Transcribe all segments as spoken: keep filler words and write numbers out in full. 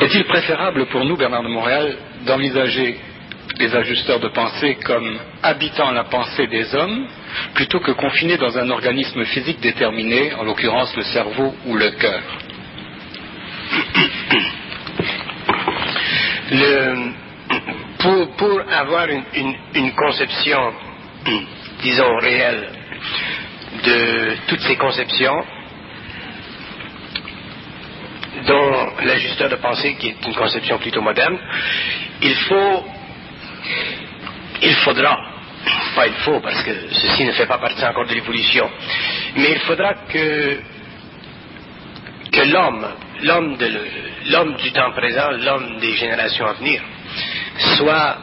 Est-il préférable pour nous, Bernard de Montréal, d'envisager les ajusteurs de pensée comme habitant la pensée des hommes, plutôt que confinés dans un organisme physique déterminé, en l'occurrence le cerveau ou le cœur? Le, pour, pour avoir une, une, une conception, disons, réelle de toutes ces conceptions, dont l'ajusteur de pensée, qui est une conception plutôt moderne, il faut, il faudra, pas il faut, parce que ceci ne fait pas partie encore de l'évolution, mais il faudra que, que l'homme, l'homme, de, l'homme du temps présent, l'homme des générations à venir, soit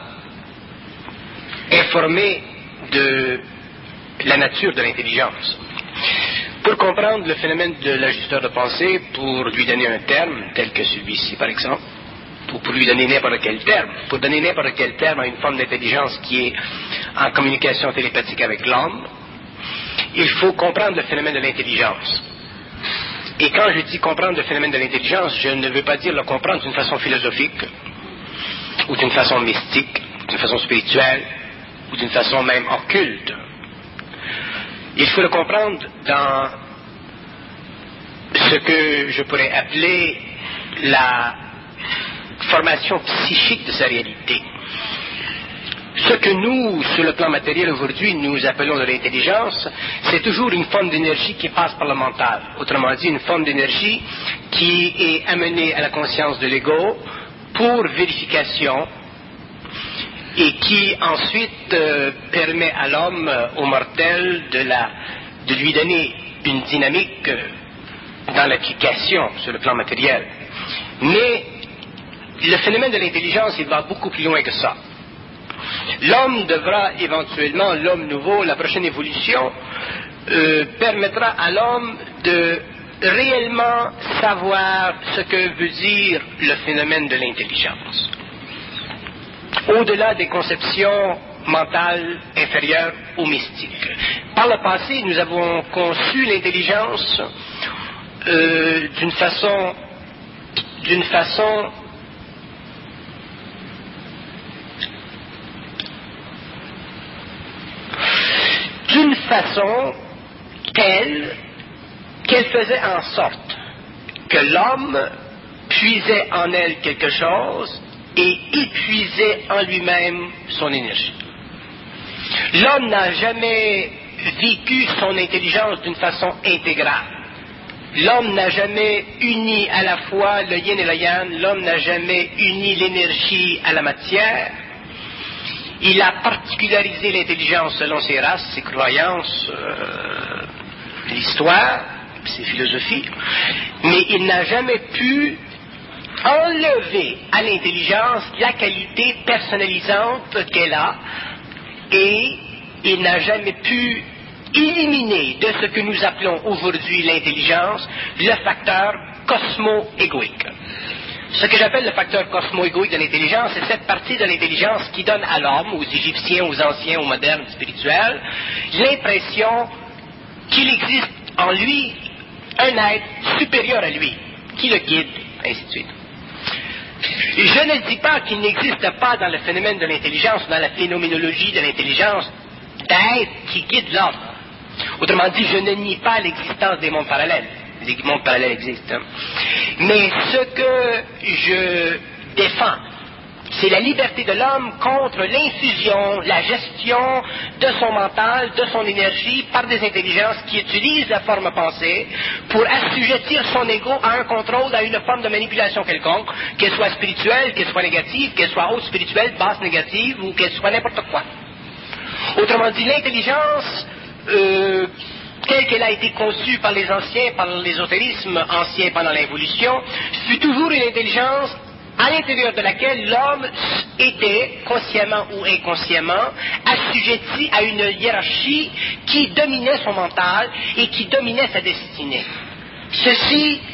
informé de la nature de l'intelligence. Pour comprendre le phénomène de l'ajusteur de pensée, pour lui donner un terme, tel que celui-ci par exemple, ou pour lui donner n'importe quel terme, pour donner n'importe quel terme à une forme d'intelligence qui est en communication télépathique avec l'homme, il faut comprendre le phénomène de l'intelligence. Et quand je dis comprendre le phénomène de l'intelligence, je ne veux pas dire le comprendre d'une façon philosophique, ou d'une façon mystique, d'une façon spirituelle, ou d'une façon même occulte. Il faut le comprendre dans ce que je pourrais appeler la formation psychique de sa réalité. Ce que nous, sur le plan matériel aujourd'hui, nous appelons de l'intelligence, c'est toujours une forme d'énergie qui passe par le mental. Autrement dit, une forme d'énergie qui est amenée à la conscience de l'ego pour vérification et qui ensuite euh, permet à l'homme, euh, au mortel, de, la, de lui donner une dynamique euh, dans l'application sur le plan matériel. Mais le phénomène de l'intelligence, il va beaucoup plus loin que ça. L'homme devra éventuellement, l'homme nouveau, la prochaine évolution, euh, permettra à l'homme de réellement savoir ce que veut dire le phénomène de l'intelligence. Au-delà des conceptions mentales inférieures ou mystiques. Par le passé, nous avons conçu l'intelligence euh, d'une façon, d'une façon d'une façon telle qu'elle faisait en sorte que l'homme puisait en elle quelque chose et épuisait en lui-même son énergie. L'homme n'a jamais vécu son intelligence d'une façon intégrale. L'homme n'a jamais uni à la fois le yin et le yang, l'homme n'a jamais uni l'énergie à la matière. Il a particularisé l'intelligence selon ses races, ses croyances, euh, l'histoire, ses philosophies, mais il n'a jamais pu enlever à l'intelligence la qualité personnalisante qu'elle a, et il n'a jamais pu éliminer de ce que nous appelons aujourd'hui l'intelligence le facteur cosmo-égoïque. Ce que j'appelle le facteur cosmo-égoïque de l'intelligence, c'est cette partie de l'intelligence qui donne à l'homme, aux Égyptiens, aux anciens, aux modernes spirituels, l'impression qu'il existe en lui un être supérieur à lui, qui le guide, ainsi de suite. Je ne dis pas qu'il n'existe pas dans le phénomène de l'intelligence, dans la phénoménologie de l'intelligence, d'êtres qui guident l'homme. Autrement dit, je ne nie pas l'existence des mondes parallèles. Les mondes parallèles existent. Hein. Mais ce que je défends, c'est la liberté de l'homme contre l'infusion, la gestion de son mental, de son énergie par des intelligences qui utilisent la forme pensée pour assujettir son ego à un contrôle, à une forme de manipulation quelconque, qu'elle soit spirituelle, qu'elle soit négative, qu'elle soit haute spirituelle, basse négative ou qu'elle soit n'importe quoi. Autrement dit, l'intelligence, euh, telle qu'elle a été conçue par les anciens, par l'ésotérisme ancien pendant l'évolution, fut toujours une intelligence à l'intérieur de laquelle l'homme était, consciemment ou inconsciemment, assujetti à une hiérarchie qui dominait son mental et qui dominait sa destinée. Ceci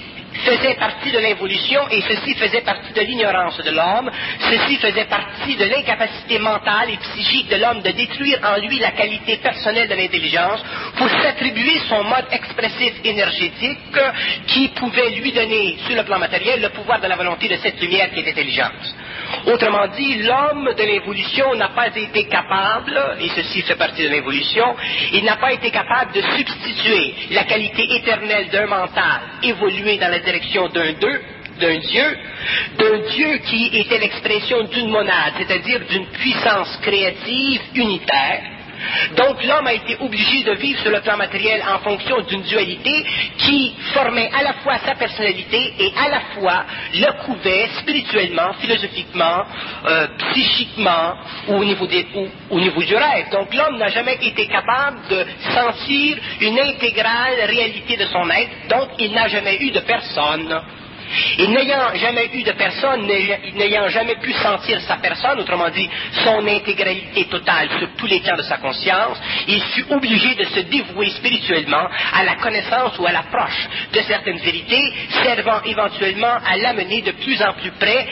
faisait partie de l'évolution et ceci faisait partie de l'ignorance de l'homme, ceci faisait partie de l'incapacité mentale et psychique de l'homme de détruire en lui la qualité personnelle de l'intelligence pour s'attribuer son mode expressif énergétique qui pouvait lui donner, sur le plan matériel, le pouvoir de la volonté de cette lumière qui est l'intelligence. Autrement dit, l'homme de l'évolution n'a pas été capable, et ceci fait partie de l'évolution, il n'a pas été capable de substituer la qualité éternelle d'un mental évolué dans la direction d'un deux, d'un Dieu, d'un Dieu qui était l'expression d'une monade, c'est-à-dire d'une puissance créative unitaire. Donc l'homme a été obligé de vivre sur le plan matériel en fonction d'une dualité qui formait à la fois sa personnalité et à la fois le couvait spirituellement, philosophiquement, euh, psychiquement ou au, niveau des, ou, au niveau du rêve. Donc l'homme n'a jamais été capable de sentir une intégrale réalité de son être, donc il n'a jamais eu de personne. Et n'ayant jamais eu de personne, n'ayant jamais pu sentir sa personne, autrement dit, son intégralité totale sur tous les plans de sa conscience, il fut obligé de se dévouer spirituellement à la connaissance ou à l'approche de certaines vérités, servant éventuellement à l'amener de plus en plus près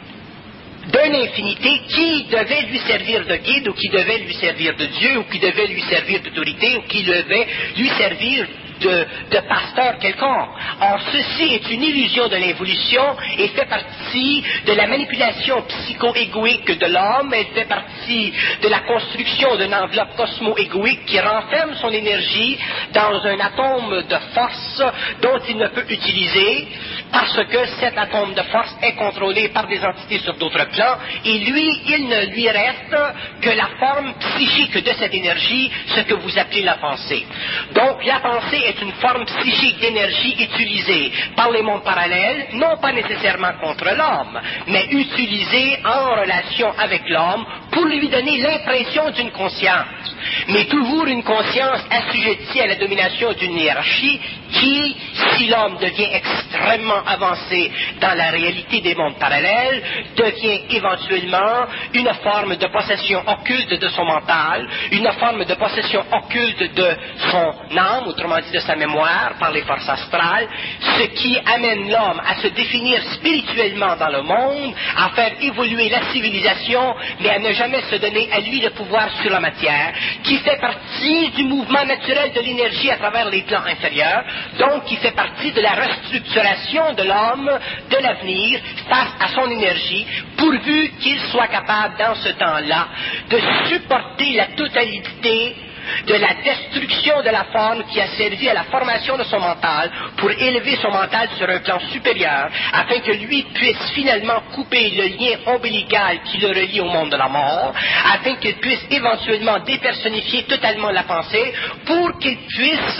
d'une infinité qui devait lui servir de guide, ou qui devait lui servir de Dieu, ou qui devait lui servir d'autorité, ou qui devait lui servir De, de pasteur quelconque. Or, ceci est une illusion de l'évolution et fait partie de la manipulation psycho-égoïque de l'homme, elle fait partie de la construction d'une enveloppe cosmo-égoïque qui renferme son énergie dans un atome de force dont il ne peut utiliser parce que cet atome de force est contrôlé par des entités sur d'autres plans et lui, il ne lui reste que la forme psychique de cette énergie, ce que vous appelez la pensée. Donc, la pensée est une forme psychique d'énergie utilisée par les mondes parallèles, non pas nécessairement contre l'homme, mais utilisée en relation avec l'homme pour lui donner l'impression d'une conscience, mais toujours une conscience assujettie à la domination d'une hiérarchie qui, si l'homme devient extrêmement avancé dans la réalité des mondes parallèles, devient éventuellement une forme de possession occulte de son mental, une forme de possession occulte de son âme, autrement dit de sa mémoire, par les forces astrales, ce qui amène l'homme à se définir spirituellement dans le monde, à faire évoluer la civilisation, mais à ne jamais se donner à lui le pouvoir sur la matière, qui fait partie du mouvement naturel de l'énergie à travers les plans inférieurs, donc qui fait partie de la restructuration de l'homme de l'avenir face à son énergie, pourvu qu'il soit capable dans ce temps-là de supporter la totalité de la destruction de la forme qui a servi à la formation de son mental pour élever son mental sur un plan supérieur afin que lui puisse finalement couper le lien ombilical qui le relie au monde de la mort, afin qu'il puisse éventuellement dépersonnifier totalement la pensée pour qu'il puisse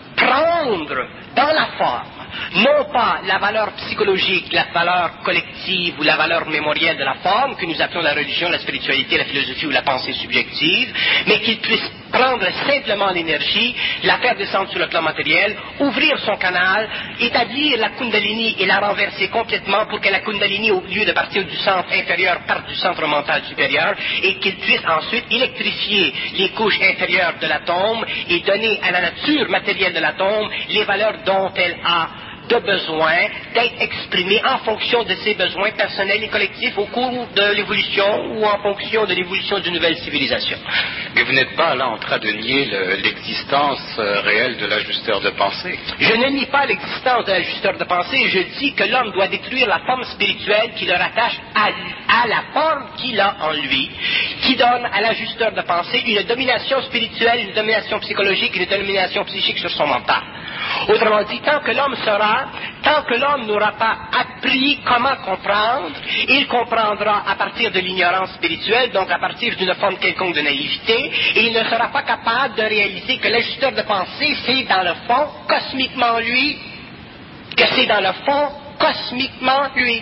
prendre dans la forme non pas la valeur psychologique, la valeur collective ou la valeur mémorielle de la forme, que nous appelons la religion, la spiritualité, la philosophie ou la pensée subjective, mais qu'il puisse prendre simplement l'énergie, la faire descendre sur le plan matériel, ouvrir son canal, établir la Kundalini et la renverser complètement pour que la Kundalini, au lieu de partir du centre inférieur, parte du centre mental supérieur et qu'il puisse ensuite électrifier les couches inférieures de l'atome et donner à la nature matérielle de l'atome les valeurs dont elle a de besoin d'être exprimé en fonction de ses besoins personnels et collectifs au cours de l'évolution ou en fonction de l'évolution d'une nouvelle civilisation. Mais vous n'êtes pas là en train de nier le, l'existence euh, réelle de l'ajusteur de pensée. Je ne nie pas l'existence de l'ajusteur de pensée, je dis que l'homme doit détruire la forme spirituelle qui le rattache à, à la forme qu'il a en lui, qui donne à l'ajusteur de pensée une domination spirituelle, une domination psychologique, une domination psychique sur son mental. Autrement dit, tant que l'homme sera, tant que l'homme n'aura pas appris comment comprendre, il comprendra à partir de l'ignorance spirituelle, donc à partir d'une forme quelconque de naïveté, et il ne sera pas capable de réaliser que l'ajusteur de pensée, c'est dans le fond, cosmiquement lui, que c'est dans le fond, cosmiquement lui.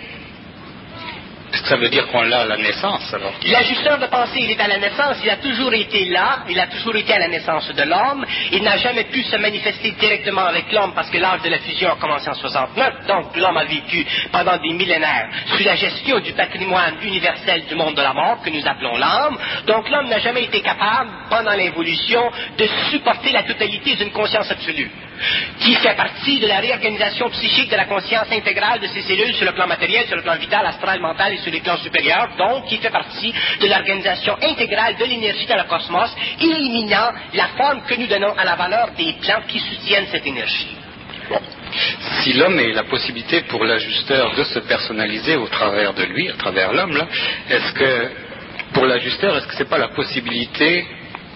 Ça veut dire qu'on l'a à la naissance, alors. L'ajusteur de pensée, il est à la naissance, il a toujours été là, il a toujours été à la naissance de l'homme, il n'a jamais pu se manifester directement avec l'homme parce que l'âge de la fusion a commencé en soixante-neuf, donc l'homme a vécu pendant des millénaires sous la gestion du patrimoine universel du monde de la mort, que nous appelons l'âme, donc l'homme n'a jamais été capable, pendant l'évolution, de supporter la totalité d'une conscience absolue. qui fait partie de la réorganisation psychique de la conscience intégrale de ces cellules sur le plan matériel, sur le plan vital, astral, mental et sur les plans supérieurs, donc qui fait partie de l'organisation intégrale de l'énergie dans le cosmos, éliminant la forme que nous donnons à la valeur des plans qui soutiennent cette énergie. Bon. Si l'homme ait la possibilité pour l'ajusteur de se personnaliser au travers de lui, à travers l'homme, là, est-ce que, pour l'ajusteur, est-ce que c'est pas la possibilité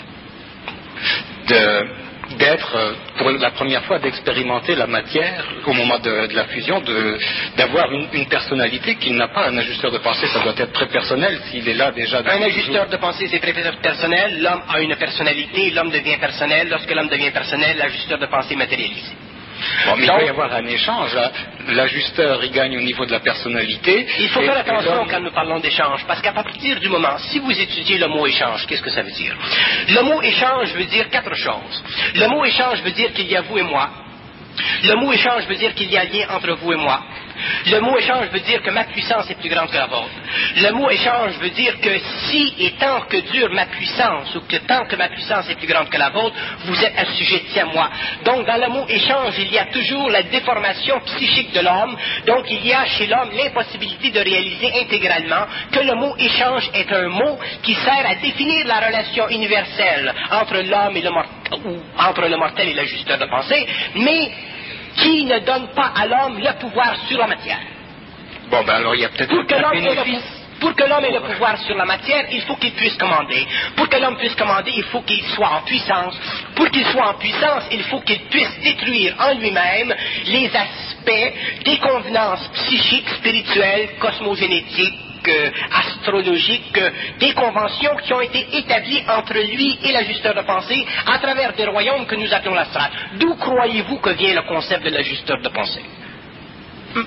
de, d'être, pour la première fois, d'expérimenter la matière au moment de, de la fusion, de, d'avoir une, une personnalité qu'il n'a pas. Un ajusteur de pensée, ça doit être très personnel s'il est là déjà. Un ajusteur de pensée, c'est très personnel. L'homme a une personnalité, l'homme devient personnel. Lorsque l'homme devient personnel, l'ajusteur de pensée matérialise. Bon, mais donc, il peut y avoir un échange. Là. L'ajusteur, il gagne au niveau de la personnalité. Il faut faire attention quand nous parlons d'échange, parce qu'à partir du moment, si vous étudiez le mot échange, qu'est-ce que ça veut dire? Le mot échange veut dire quatre choses. Le mot échange veut dire qu'il y a vous et moi. Le mot échange veut dire qu'il y a lien entre vous et moi. Le mot échange veut dire que ma puissance est plus grande que la vôtre. Le mot échange veut dire que si et tant que dure ma puissance, ou que tant que ma puissance est plus grande que la vôtre, vous êtes assujettis à moi. Donc dans le mot échange, il y a toujours la déformation psychique de l'homme. Donc il y a chez l'homme l'impossibilité de réaliser intégralement que le mot échange est un mot qui sert à définir la relation universelle entre l'homme et le mortel, ou entre le mortel et l'ajusteur de pensée, mais qui ne donne pas à l'homme le pouvoir sur la matière. Bon, ben alors il y a peut-être pour que, l'homme ait le, pour que l'homme ait le ouais. pouvoir sur la matière, il faut qu'il puisse commander. Pour que l'homme puisse commander, il faut qu'il soit en puissance. Pour qu'il soit en puissance, il faut qu'il puisse détruire en lui-même les aspects des convenances psychiques, spirituelles, cosmogénétiques, Euh, astrologiques, euh, des conventions qui ont été établies entre lui et l'ajusteur de pensée à travers des royaumes que nous appelons l'astral. D'où croyez-vous que vient le concept de l'ajusteur de pensée? hmm.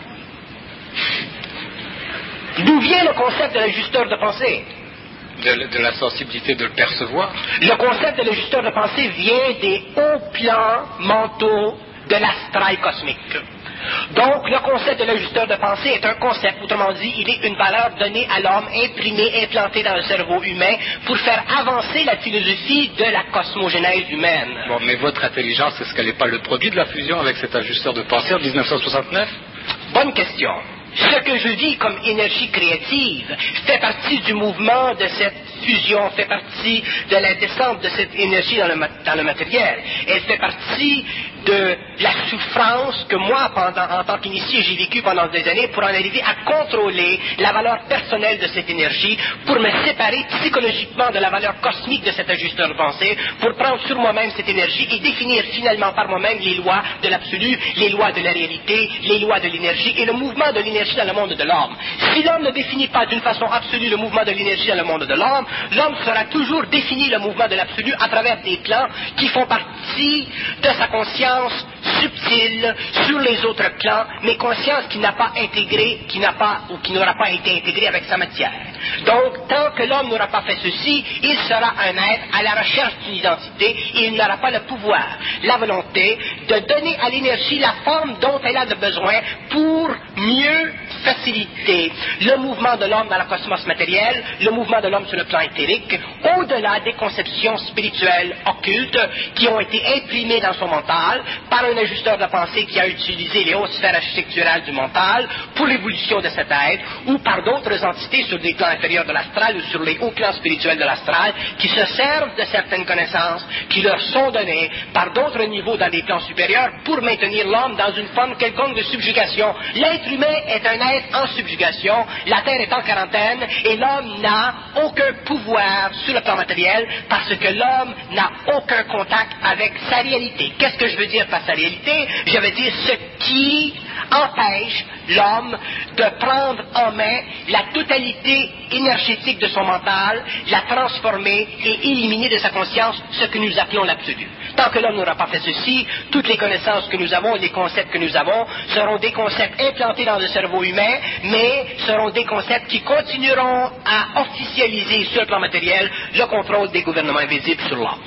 D'où vient le concept de l'ajusteur de pensée? De, de la sensibilité de le percevoir. Le concept de l'ajusteur de pensée vient des hauts plans mentaux de l'astral cosmique. Donc, le concept de l'ajusteur de pensée est un concept, autrement dit, il est une valeur donnée à l'homme, imprimée, implantée dans le cerveau humain, pour faire avancer la philosophie de la cosmogénèse humaine. Bon, mais votre intelligence, est-ce qu'elle n'est pas le produit de la fusion avec cet ajusteur de pensée en dix-neuf cent soixante-neuf? Bonne question. Ce que je vis comme énergie créative fait partie du mouvement de cette fusion, fait partie de la descente de cette énergie dans le, dans le matériel. Elle fait partie de la souffrance que moi, pendant, en tant qu'initié, j'ai vécu pendant des années pour en arriver à contrôler la valeur personnelle de cette énergie, pour me séparer psychologiquement de la valeur cosmique de cet ajusteur de pensée, pour prendre sur moi-même cette énergie et définir finalement par moi-même les lois de l'absolu, les lois de la réalité, les lois de l'énergie et le mouvement de l'énergie dans le monde de l'homme. Si l'homme ne définit pas d'une façon absolue le mouvement de l'énergie dans le monde de l'homme, l'homme sera toujours défini le mouvement de l'absolu à travers des plans qui font partie de sa conscience subtile sur les autres plans, mais conscience qui n'a pas intégré, qui n'a pas ou qui n'aura pas été intégrée avec sa matière. Donc, tant que l'homme n'aura pas fait ceci, il sera un être à la recherche d'une identité et il n'aura pas le pouvoir, la volonté de donner à l'énergie la forme dont elle a besoin pour mieux faciliter le mouvement de l'homme dans le cosmos matériel, le mouvement de l'homme sur le plan éthérique, au-delà des conceptions spirituelles occultes qui ont été imprimées dans son mental par un ajusteur de pensée qui a utilisé les hautes sphères architecturales du mental pour l'évolution de cet être, ou par d'autres entités sur des plans inférieurs de l'astral ou sur les hauts plans spirituels de l'astral qui se servent de certaines connaissances qui leur sont données par d'autres niveaux dans des plans supérieurs pour maintenir l'homme dans une forme quelconque de subjugation. L'être humain est un être en subjugation, la Terre est en quarantaine et l'homme n'a aucun pouvoir sur le plan matériel parce que l'homme n'a aucun contact avec sa réalité. Qu'est-ce que je veux dire par sa réalité? Je veux dire ce qui empêche l'homme de prendre en main la totalité énergétique de son mental, la transformer et éliminer de sa conscience ce que nous appelons l'absolu. Tant que l'homme n'aura pas fait ceci, toutes les connaissances que nous avons et les concepts que nous avons seront des concepts implantés dans le cerveau humain, mais seront des concepts qui continueront à officialiser sur le plan matériel le contrôle des gouvernements invisibles sur l'homme.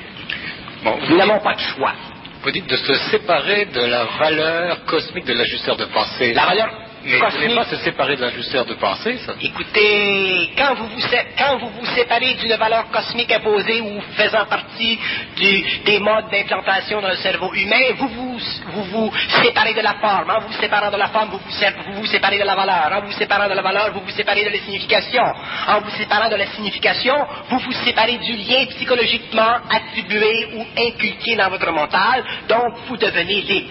Bon, nous n'avons pas de choix. Vous dites de se séparer de la valeur cosmique de l'ajusteur de pensée. La valeur, Mais cosmique. ce n'est pas se séparer de l'ajusteur de pensée, ça. Écoutez, quand vous vous, quand vous vous séparez d'une valeur cosmique imposée ou faisant partie du, des modes d'implantation dans le cerveau humain, vous vous, vous vous séparez de la forme. En vous vous séparant de la forme, vous vous, vous vous séparez de la valeur. En vous vous séparant de la valeur, vous vous séparez de la signification. En vous séparant de la signification, vous vous séparez du lien psychologiquement attribué ou inculqué dans votre mental, donc vous devenez libre.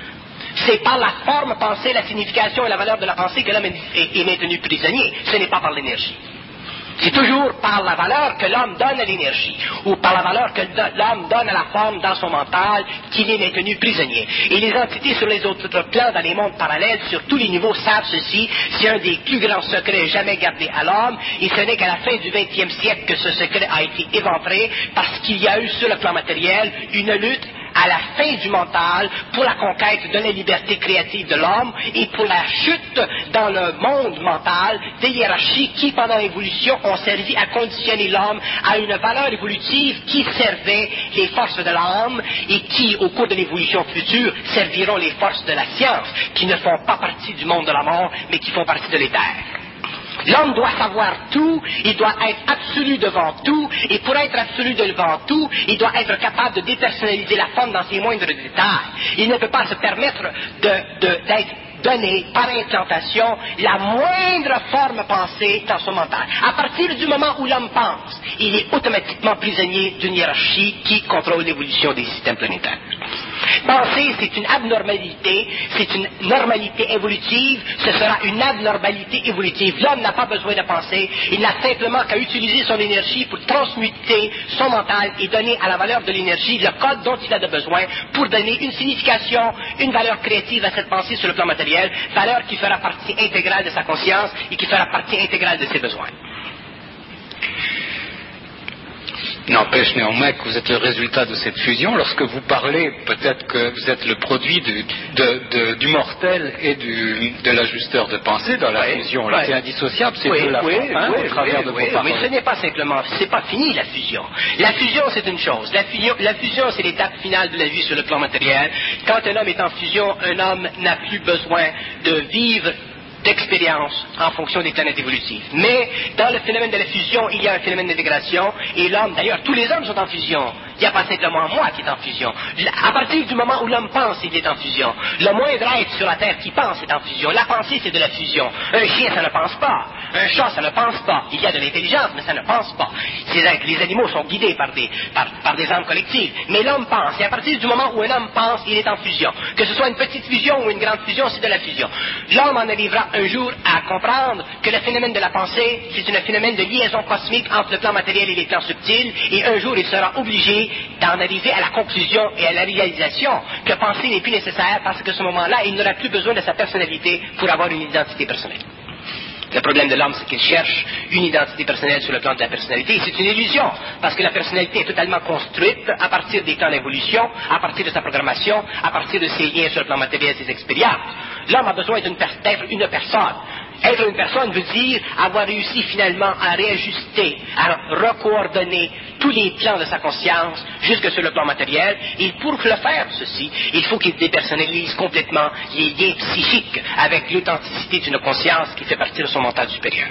C'est par la forme pensée, la signification et la valeur de la pensée que l'homme est, est maintenu prisonnier. Ce n'est pas par l'énergie. C'est toujours par la valeur que l'homme donne à l'énergie, ou par la valeur que l'homme donne à la forme dans son mental, qu'il est maintenu prisonnier. Et les entités sur les autres plans, dans les mondes parallèles, sur tous les niveaux, savent ceci. C'est un des plus grands secrets jamais gardés à l'homme, et ce n'est qu'à la fin du vingtième siècle que ce secret a été éventré, parce qu'il y a eu sur le plan matériel une lutte à la fin du mental pour la conquête de la liberté créative de l'homme et pour la chute dans le monde mental des hiérarchies qui, pendant l'évolution, ont servi à conditionner l'homme à une valeur évolutive qui servait les forces de l'âme et qui, au cours de l'évolution future, serviront les forces de la science, qui ne font pas partie du monde de la mort, mais qui font partie de l'éther. L'homme doit savoir tout, il doit être absolu devant tout, et pour être absolu devant tout, il doit être capable de dépersonnaliser la forme dans ses moindres détails. Il ne peut pas se permettre de, de, d'être donné par implantation la moindre forme pensée dans son mental. À partir du moment où l'homme pense, il est automatiquement prisonnier d'une hiérarchie qui contrôle l'évolution des systèmes planétaires. Penser, c'est une abnormalité, c'est une normalité évolutive, ce sera une abnormalité évolutive. L'homme n'a pas besoin de penser, il n'a simplement qu'à utiliser son énergie pour transmuter son mental et donner à la valeur de l'énergie le code dont il a de besoin pour donner une signification, une valeur créative à cette pensée sur le plan matériel, valeur qui fera partie intégrale de sa conscience et qui fera partie intégrale de ses besoins. N'empêche néanmoins que vous êtes le résultat de cette fusion. Lorsque vous parlez, peut-être que vous êtes le produit du, de, de, du mortel et du, de l'ajusteur de pensée dans la oui, fusion. Oui. C'est indissociable, c'est oui, de la oui, fin, oui, au travers oui, de vos oui, paroles. Mais ce n'est pas simplement, c'est pas fini la fusion. La fusion, c'est une chose. La fusion, la fusion, c'est l'étape finale de la vie sur le plan matériel. Quand un homme est en fusion, un homme n'a plus besoin de vivre d'expérience en fonction des planètes évolutives. Mais dans le phénomène de la fusion, il y a un phénomène d'intégration, et l'homme, d'ailleurs, tous les hommes sont en fusion. Il n'y a pas simplement moi qui est en fusion. À partir du moment où l'homme pense, il est en fusion. Le moindre être sur la Terre qui pense est en fusion. La pensée, c'est de la fusion. Un chien, ça ne pense pas. Un chat, ça ne pense pas. Il y a de l'intelligence, mais ça ne pense pas. Les animaux sont guidés par des, par, par des âmes collectives. Mais l'homme pense. Et à partir du moment où un homme pense, il est en fusion. Que ce soit une petite fusion ou une grande fusion, c'est de la fusion. L'homme en arrivera un jour à comprendre que le phénomène de la pensée, c'est un phénomène de liaison cosmique entre le plan matériel et les plans subtils, et un jour il sera obligé d'en arriver à la conclusion et à la réalisation que penser n'est plus nécessaire parce qu'à ce moment-là, il n'aura plus besoin de sa personnalité pour avoir une identité personnelle. Le problème de l'homme, c'est qu'il cherche une identité personnelle sur le plan de la personnalité, et c'est une illusion, parce que la personnalité est totalement construite à partir des temps d'évolution, à partir de sa programmation, à partir de ses liens sur le plan matériel, ses expériences. L'homme a besoin d'une per- d'être une personne. Être une personne veut dire avoir réussi finalement à réajuster, à recoordonner tous les plans de sa conscience jusque sur le plan matériel. Et pour le faire, ceci, il faut qu'il dépersonnalise complètement les liens psychiques avec l'authenticité d'une conscience qui fait partie de son mental supérieur.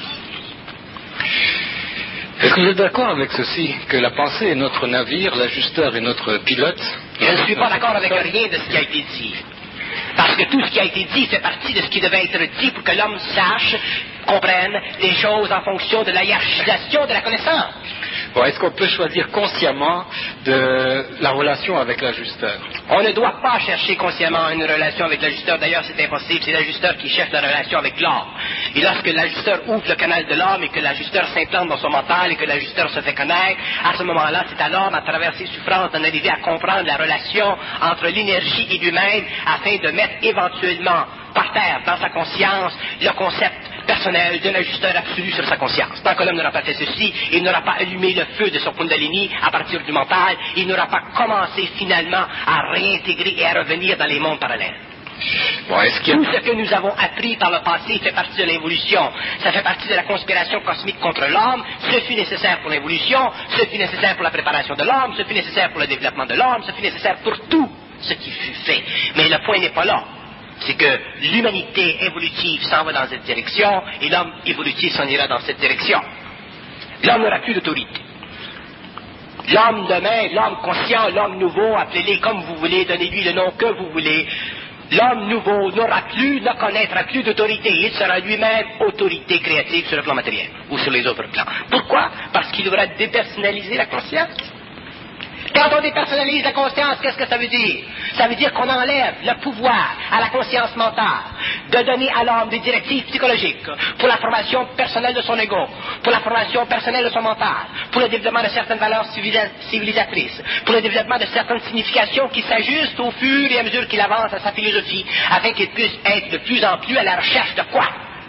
Est-ce que vous êtes d'accord avec ceci, que la pensée est notre navire, l'ajusteur est notre pilote? Je ne suis pas d'accord avec rien de ce qui a été dit. Parce que tout ce qui a été dit fait partie de ce qui devait être dit pour que l'homme sache, comprenne les choses en fonction de la hiérarchisation de la connaissance. Bon, est-ce qu'on peut choisir consciemment de la relation avec l'ajusteur? On ne doit pas chercher consciemment une relation avec l'ajusteur. D'ailleurs, c'est impossible. C'est l'ajusteur qui cherche la relation avec l'homme. Et lorsque l'ajusteur ouvre le canal de l'homme et que l'ajusteur s'implante dans son mental et que l'ajusteur se fait connaître, à ce moment-là, c'est à l'homme, à travers ses souffrances, d'en arriver à comprendre la relation entre l'énergie et lui-même afin de mettre éventuellement par terre, dans sa conscience, le concept personnel d'un ajusteur absolu sur sa conscience. Tant que l'homme n'aura pas fait ceci, il n'aura pas allumé le feu de son Kundalini à partir du mental, il n'aura pas commencé finalement à réintégrer et à revenir dans les mondes parallèles. Bon, est-ce qu'il y a... Tout ce que nous avons appris par le passé fait partie de l'évolution. Ça fait partie de la conspiration cosmique contre l'homme. Ce fut nécessaire pour l'évolution, ce fut nécessaire pour la préparation de l'homme, ce fut nécessaire pour le développement de l'homme, ce fut nécessaire pour tout ce qui fut fait. Mais le point n'est pas là. c'est que l'humanité évolutive s'en va dans cette direction et l'homme évolutif s'en ira dans cette direction. L'homme n'aura plus d'autorité. L'homme demain, l'homme conscient, l'homme nouveau, appelez-les comme vous voulez, donnez-lui le nom que vous voulez. L'homme nouveau n'aura plus, ne connaîtra plus d'autorité. Il sera lui-même autorité créative sur le plan matériel ou sur les autres plans. Pourquoi? Parce qu'il aura dépersonnalisé la conscience. Quand on dépersonnalise la conscience, qu'est-ce que ça veut dire? Ça veut dire qu'on enlève le pouvoir à la conscience mentale de donner à l'homme des directives psychologiques pour la formation personnelle de son ego, pour la formation personnelle de son mental, pour le développement de certaines valeurs civilisatrices, pour le développement de certaines significations qui s'ajustent au fur et à mesure qu'il avance à sa philosophie, afin qu'il puisse être de plus en plus à la recherche de quoi?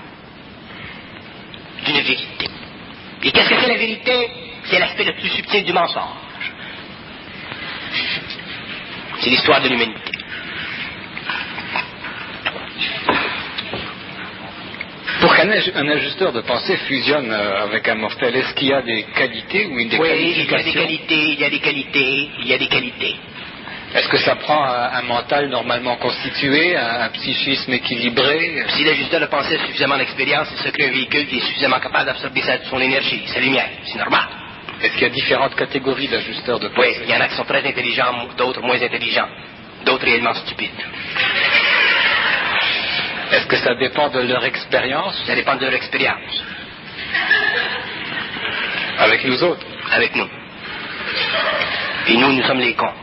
D'une vérité. Et qu'est-ce que c'est la vérité? C'est l'aspect le plus subtil du mensonge. C'est l'histoire de l'humanité. Pour qu'un un ajusteur de pensée fusionne avec un mortel, est-ce qu'il y a des qualités ou une des oui, qualifications? il y a des qualités, il y a des qualités, il y a des qualités. Est-ce que ça prend un, un mental normalement constitué, un, un psychisme équilibré? Si l'ajusteur de pensée a suffisamment d'expérience, il se crée un véhicule qui est suffisamment capable d'absorber son énergie, sa lumière, c'est normal. Est-ce qu'il y a différentes catégories d'ajusteurs de pensée? Oui, il y en a qui sont très intelligents, d'autres moins intelligents, d'autres réellement stupides. Est-ce que ça dépend de leur expérience? Ça dépend de leur expérience. Avec nous autres? Avec nous. Et nous, nous sommes les cons.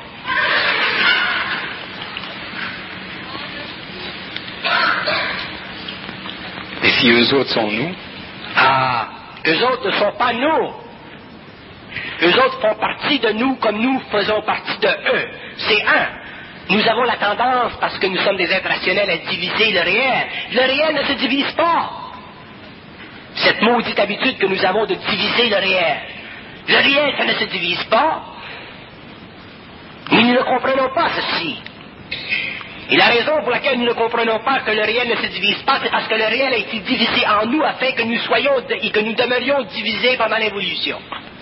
Et si eux autres sont nous? Ah, eux autres ne sont pas nous. Eux autres font partie de nous comme nous faisons partie de eux. C'est un. Nous avons la tendance, parce que nous sommes des êtres rationnels, à diviser le réel. Le réel ne se divise pas. Cette maudite habitude que nous avons de diviser le réel. Le réel, ça ne se divise pas. Mais nous ne comprenons pas ceci. Et la raison pour laquelle nous ne comprenons pas que le réel ne se divise pas, c'est parce que le réel a été divisé en nous afin que nous soyons et que nous demeurions divisés pendant l'évolution.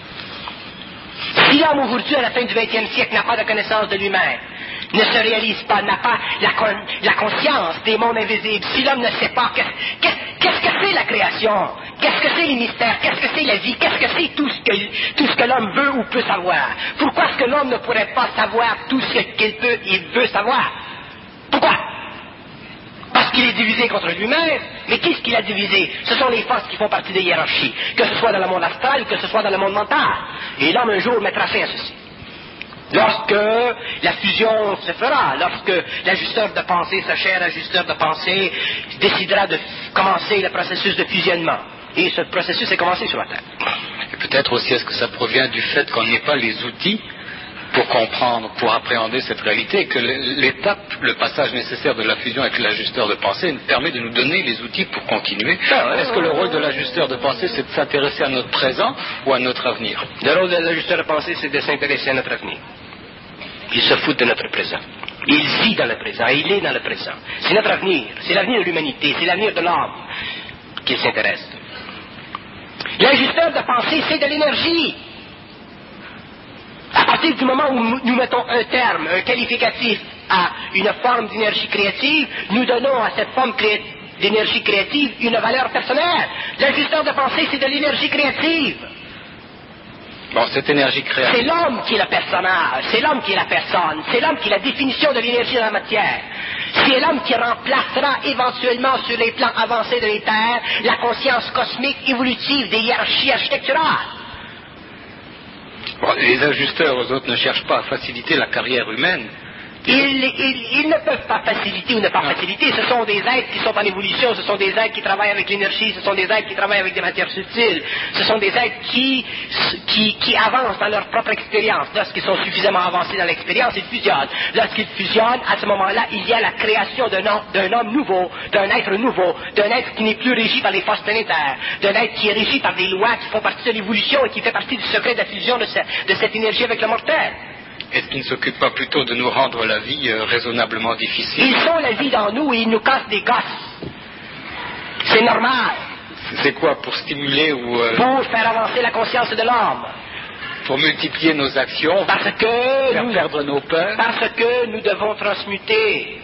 Si l'homme aujourd'hui, à la fin du vingtième siècle, n'a pas de connaissance de lui-même, ne se réalise pas, n'a pas la, con- la conscience des mondes invisibles, si l'homme ne sait pas qu'est-ce, qu'est-ce que c'est la création, qu'est-ce que c'est les mystères, qu'est-ce que c'est la vie, qu'est-ce que c'est tout ce que, tout ce que l'homme veut ou peut savoir, pourquoi est-ce que l'homme ne pourrait pas savoir tout ce qu'il peut et veut savoir? Pourquoi? Parce qu'il est divisé contre lui-même. Mais qu'est-ce qu'il a divisé? Ce sont les forces qui font partie des hiérarchies, que ce soit dans le monde astral ou que ce soit dans le monde mental. Et l'homme un jour mettra fin à ceci. Lorsque la fusion se fera, lorsque l'ajusteur de pensée, ce cher ajusteur de pensée, décidera de commencer le processus de fusionnement. Et ce processus est commencé sur la Terre. Et peut-être aussi, est-ce que ça provient du fait qu'on n'ait pas les outils pour comprendre, pour appréhender cette réalité, et que l'étape, le passage nécessaire de la fusion avec l'ajusteur de pensée permet de nous donner les outils pour continuer. Est-ce que le rôle de l'ajusteur de pensée, c'est de s'intéresser à notre présent ou à notre avenir? Le rôle de l'ajusteur de pensée, c'est de s'intéresser à notre avenir. Il se fout de notre présent. Il vit dans le présent, il est dans le présent. C'est notre avenir, c'est l'avenir de l'humanité, c'est l'avenir de l'homme qu'il s'intéresse. L'ajusteur de pensée, c'est de l'énergie. À partir du moment où nous mettons un terme, un qualificatif à une forme d'énergie créative, nous donnons à cette forme cré... d'énergie créative une valeur personnelle. L'ajusteur de pensée, c'est de l'énergie créative. Bon, cette énergie créative. C'est l'homme qui est le personnage, c'est l'homme qui est la personne, c'est l'homme qui est la définition de l'énergie dans la matière. C'est l'homme qui remplacera éventuellement sur les plans avancés de l'éther la conscience cosmique évolutive des hiérarchies architecturales. Bon, les ajusteurs, aux autres, ne cherchent pas à faciliter la carrière humaine. Ils, ils, ils ne peuvent pas faciliter ou ne pas faciliter. Ce sont des êtres qui sont en évolution, ce sont des êtres qui travaillent avec l'énergie, ce sont des êtres qui travaillent avec des matières subtiles, ce sont des êtres qui, qui, qui avancent dans leur propre expérience. Lorsqu'ils sont suffisamment avancés dans l'expérience, ils fusionnent. Lorsqu'ils fusionnent, à ce moment-là, il y a la création d'un homme, d'un homme nouveau, d'un être nouveau, d'un être qui n'est plus régi par les forces planétaires, d'un être qui est régi par des lois qui font partie de l'évolution et qui fait partie du secret de la fusion de, ce, de cette énergie avec le mortel. Est-ce qu'ils ne s'occupent pas plutôt de nous rendre la vie euh, raisonnablement difficile? Ils sont la vie dans nous et ils nous cassent des gosses. C'est normal. C'est quoi, pour stimuler ou... Euh, pour faire avancer la conscience de l'homme. Pour multiplier nos actions, parce que faire nous, perdre nos peurs. Parce que nous devons transmuter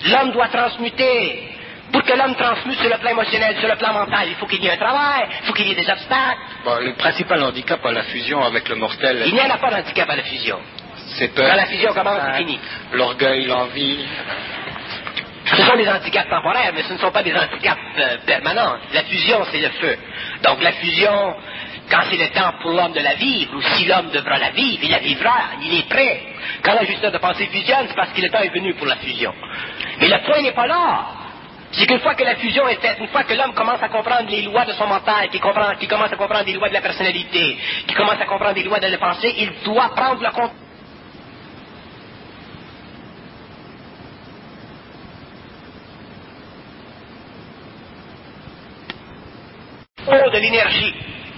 L'homme doit transmuter. Pour que l'homme transmute sur le plan émotionnel, sur le plan mental, il faut qu'il y ait un travail, il faut qu'il y ait des obstacles. Bon, le principal handicap à la fusion avec le mortel... Il n'y en a pas d'handicap à la fusion. C'est peur. Quand la fusion commence, c'est fini. L'orgueil, l'envie... Ce sont des handicaps temporaires, mais ce ne sont pas des handicaps euh, permanents. La fusion, c'est le feu. Donc la fusion, quand c'est le temps pour l'homme de la vivre, ou si l'homme devra la vivre, il la vivra, il est prêt. Quand l'ajusteur de pensée fusionne, c'est parce que le temps est venu pour la fusion. Mais le point n'est pas là. C'est qu'une fois que la fusion est faite, une fois que l'homme commence à comprendre les lois de son mental, qui, comprend, qui commence à comprendre les lois de la personnalité, qui commence à comprendre les lois de la pensée, il doit prendre le compte. de l'énergie.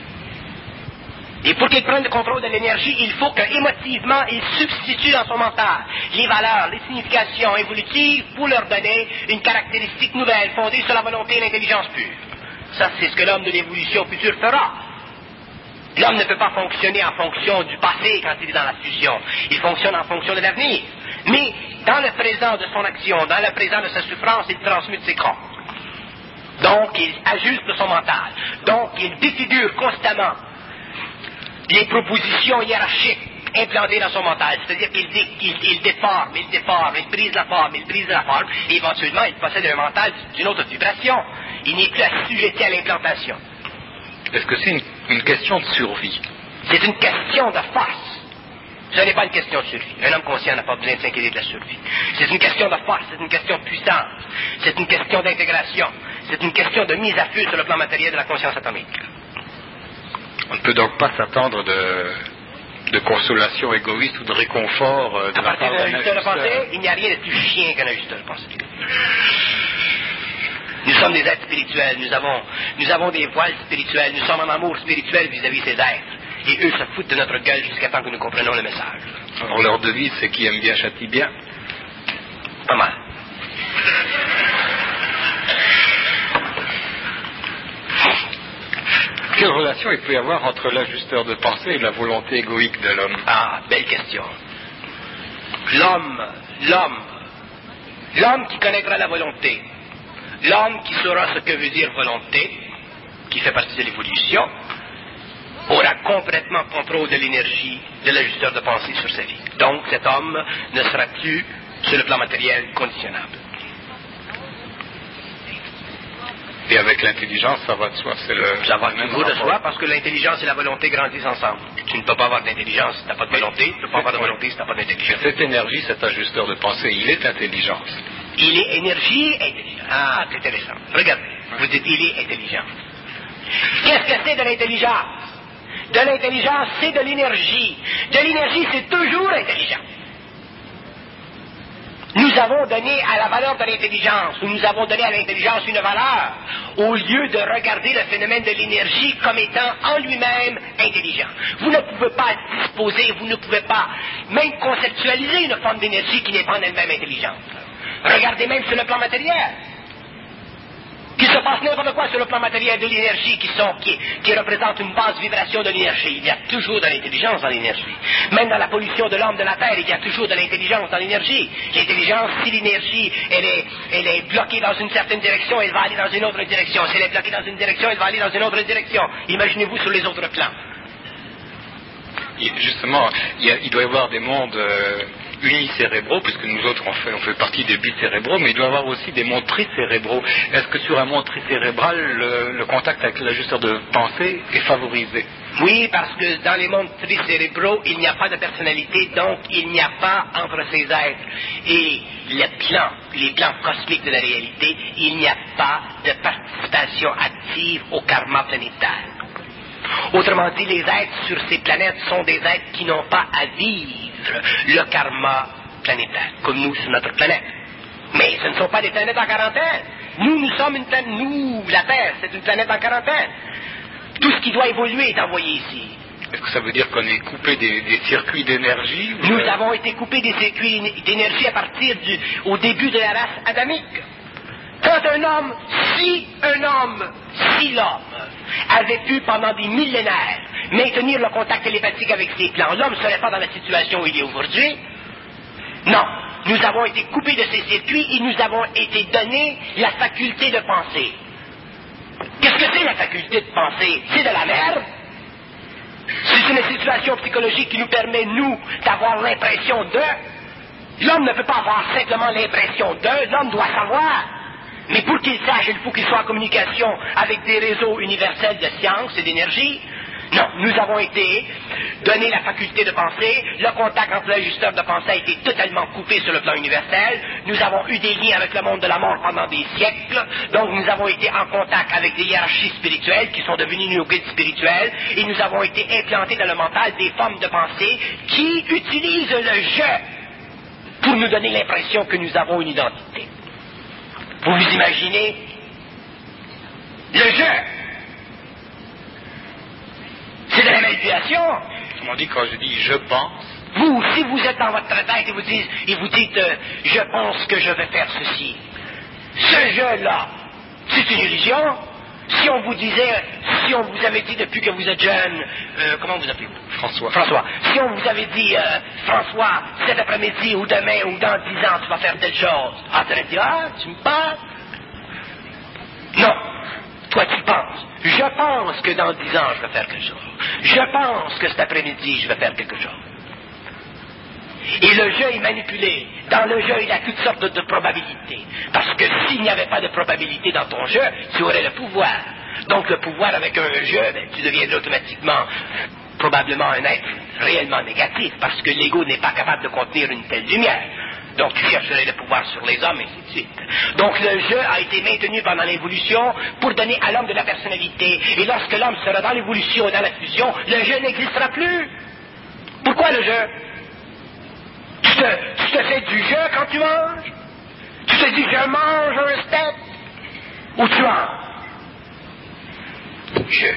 Et pour qu'il prenne le contrôle de l'énergie, il faut qu'émotivement, il substitue dans son mental les valeurs, les significations évolutives pour leur donner une caractéristique nouvelle fondée sur la volonté et l'intelligence pure. Ça, c'est ce que l'homme de l'évolution future fera. L'homme ne peut pas fonctionner en fonction du passé quand il est dans la fusion. Il fonctionne en fonction de l'avenir. Mais dans le présent de son action, dans le présent de sa souffrance, il transmute ses corps. Donc, il ajuste son mental. Donc, il défigure constamment les propositions hiérarchiques implantées dans son mental. C'est-à-dire qu'il dé, il, il déforme, il déforme, il brise la forme, il brise la forme, et éventuellement, il possède un mental d'une autre vibration. Il n'est plus assujetti à l'implantation. Est-ce que c'est une, une question de survie? C'est une question de force. Ce n'est pas une question de survie. Un homme conscient n'a pas besoin de s'inquiéter de la survie. C'est une question de force, c'est une question de puissance, c'est une question d'intégration, c'est une question de mise à feu sur le plan matériel de la conscience atomique. On ne peut donc pas s'attendre de, de consolation égoïste ou de réconfort euh, de à la part d'un d'un ajusteur de pensée, il n'y a rien de plus chien qu'un ajusteur de pensée. Nous sommes des êtres spirituels, nous avons, nous avons des voiles spirituelles, nous sommes en amour spirituel vis-à-vis de ces êtres. Et eux se foutent de notre gueule jusqu'à temps que nous comprenons le message. Alors leur devise, c'est qui aime bien châtie bien. Pas mal. Quelle relation il peut y avoir entre l'ajusteur de pensée et la volonté égoïque de l'homme? Ah, belle question. L'homme, l'homme, l'homme qui connaîtra la volonté, l'homme qui saura ce que veut dire volonté, qui fait partie de l'évolution, aura complètement contrôle de l'énergie de l'ajusteur de pensée sur sa vie. Donc cet homme ne sera plus, sur le plan matériel, conditionnable. Et avec l'intelligence, ça va de soi. C'est le, ça va le toujours de soi, parce que l'intelligence et la volonté grandissent ensemble. Tu ne peux pas avoir d'intelligence si tu n'as pas de volonté, tu ne peux pas avoir de volonté si tu n'as pas d'intelligence. Cette énergie, cet ajusteur de pensée, il est intelligence. Il est énergie et intelligence. Ah, c'est intéressant. Regardez, vous dites il est intelligent. Qu'est-ce que c'est de l'intelligence? De l'intelligence, c'est de l'énergie. De l'énergie, c'est toujours intelligent. Nous avons donné à la valeur de l'intelligence, ou nous avons donné à l'intelligence une valeur, au lieu de regarder le phénomène de l'énergie comme étant en lui-même intelligent. Vous ne pouvez pas disposer, vous ne pouvez pas même conceptualiser une forme d'énergie qui n'est pas en elle-même intelligente. Regardez même sur le plan matériel. Qu'il se passe n'importe quoi sur le plan matériel de l'énergie qui, sont, qui, qui représente une basse vibration de l'énergie. Il y a toujours de l'intelligence dans l'énergie. Même dans la pollution de l'homme de la Terre, il y a toujours de l'intelligence dans l'énergie. L'intelligence, si l'énergie elle est, elle est bloquée dans une certaine direction, elle va aller dans une autre direction. Si elle est bloquée dans une direction, elle va aller dans une autre direction. Imaginez-vous sur les autres plans. Justement, il, y a, il doit y avoir des mondes euh, unicérébraux, puisque nous autres on fait, on fait partie des bicérébraux, mais il doit y avoir aussi des mondes tricérébraux. Est-ce que sur un monde tricérébral, le, le contact avec l'ajusteur de pensée est favorisé? Oui, parce que dans les mondes tricérébraux, il n'y a pas de personnalité, donc il n'y a pas entre ces êtres et les plans, les plans cosmiques de la réalité, il n'y a pas de participation active au karma planétaire. Autrement dit, les êtres sur ces planètes sont des êtres qui n'ont pas à vivre le karma planétaire, comme nous sur notre planète. Mais ce ne sont pas des planètes en quarantaine. Nous, nous sommes une planète, nous, la Terre, c'est une planète en quarantaine. Tout ce qui doit évoluer est envoyé ici. Est-ce que ça veut dire qu'on est coupé des, des circuits d'énergie? Nous euh... avons été coupés des circuits d'énergie à partir du, au début de la race adamique. Quand un homme, si un homme, si l'homme avait pu pendant des millénaires maintenir le contact télépathique avec ses plans, l'homme ne serait pas dans la situation où il est aujourd'hui. Non. nous avons été coupés de ces circuits et nous avons été donnés la faculté de penser. Qu'est-ce que c'est la faculté de penser? C'est de la merde. C'est une situation psychologique qui nous permet, nous, d'avoir l'impression de. L'homme ne peut pas avoir simplement l'impression de, l'homme doit savoir. Mais pour qu'il sache, il faut qu'il soit en communication avec des réseaux universels de science et d'énergie. Non, nous avons été donnés la faculté de penser, le contact entre l'ajusteur de pensée a été totalement coupé sur le plan universel, nous avons eu des liens avec le monde de la mort pendant des siècles, donc nous avons été en contact avec des hiérarchies spirituelles qui sont devenues nos guides spirituels, et nous avons été implantés dans le mental des formes de pensée qui utilisent le je pour nous donner l'impression que nous avons une identité. Vous vous imaginez le je? C'est de la manipulation. On dit quand je dis je pense. Vous, si vous êtes dans votre tête et vous dites, et vous dites euh, je pense que je vais faire ceci, ce je-là, c'est une illusion. Si on vous disait, si on vous avait dit depuis que vous êtes jeune, euh, comment vous appelez-vous? François. François. Si on vous avait dit, euh, François, cet après-midi ou demain ou dans dix ans, tu vas faire telle chose. Ah, tu aurais dit, ah, tu me parles? Non. Toi, tu penses. Je pense que dans dix ans, je vais faire quelque chose. Je pense que cet après-midi, je vais faire quelque chose. Et le jeu est manipulé. Dans le jeu, il y a toutes sortes de, de probabilités. Parce que s'il n'y avait pas de probabilité dans ton jeu, tu aurais le pouvoir. Donc le pouvoir avec un jeu, ben, tu deviendrais automatiquement probablement un être réellement négatif, parce que l'ego n'est pas capable de contenir une telle lumière. Donc tu chercherais le pouvoir sur les hommes, et ainsi de suite. Donc le jeu a été maintenu pendant l'évolution pour donner à l'homme de la personnalité. Et lorsque l'homme sera dans l'évolution et dans la fusion, le jeu n'existera plus. Pourquoi le jeu? Tu te, tu te fais du jeu quand tu manges? Tu te dis je mange un steak? Ou tu manges? Jeu.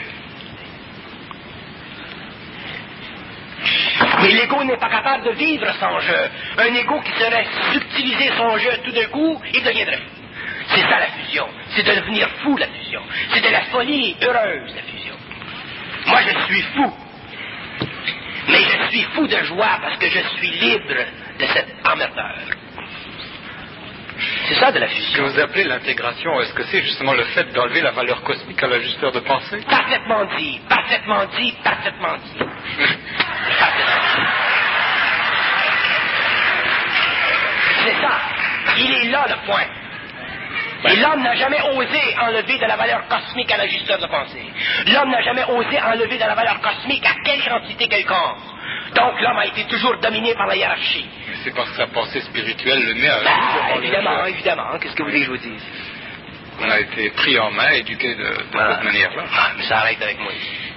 Mais l'ego n'est pas capable de vivre sans jeu. Un ego qui serait subtiliser son jeu tout d'un coup, il deviendrait fou. C'est ça la fusion. C'est de devenir fou la fusion. C'est de la folie heureuse la fusion. Moi je suis fou. Mais je suis fou de joie parce que je suis libre de cet emmerdeur. C'est ça de la fusion. Ce que vous appelez l'intégration, est-ce que c'est justement le fait d'enlever la valeur cosmique à l'ajusteur de pensée? Parfaitement dit, parfaitement dit, parfaitement dit. C'est ça. Il est là le point. Et l'homme n'a jamais osé enlever de la valeur cosmique à l'ajusteur de pensée. L'homme n'a jamais osé enlever de la valeur cosmique à quelque entité quelconque. Donc l'homme a été toujours dominé par la hiérarchie. Mais c'est parce que sa pensée spirituelle le met à bah, jour. Évidemment, évidemment. Qu'est-ce que vous voulez que je vous dise? On a été pris en main, éduqué de, de voilà. cette manière-là. Ah, mais ça arrête avec moi.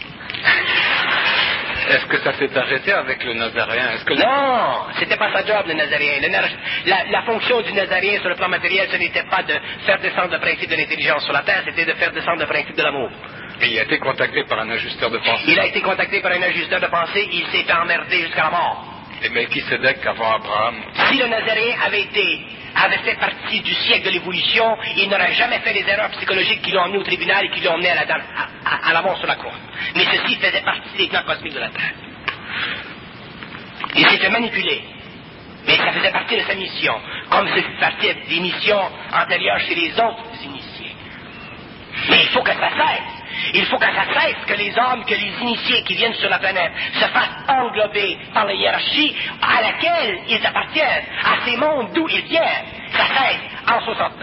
Est-ce que ça s'est arrêté avec le Nazaréen? Est-ce que non, c'était pas sa job, le Nazaréen. Le na... la, la fonction du Nazaréen sur le plan matériel, ce n'était pas de faire descendre le principe de l'intelligence sur la terre, c'était de faire descendre le principe de l'amour. Et il a été contacté par un ajusteur de pensée. Il a été contacté par un ajusteur de pensée, il s'est fait emmerder jusqu'à la mort. Et Melchisédek avant Abraham. Si le Nazaréen avait été, avait fait partie du siècle de l'évolution, il n'aurait jamais fait les erreurs psychologiques qui l'ont amené au tribunal et qui l'ont amené à la, à, à, à la mort sur la croix. Mais ceci faisait partie des plans cosmiques de la Terre. Il s'est fait manipuler. Mais ça faisait partie de sa mission, comme ça fait partie des missions antérieures chez les autres initiés. Mais il faut que ça cesse. Il faut que ça cesse que les hommes, que les initiés qui viennent sur la planète se fassent englober par la hiérarchie à laquelle ils appartiennent, à ces mondes d'où ils viennent. Ça cesse en soixante-neuf.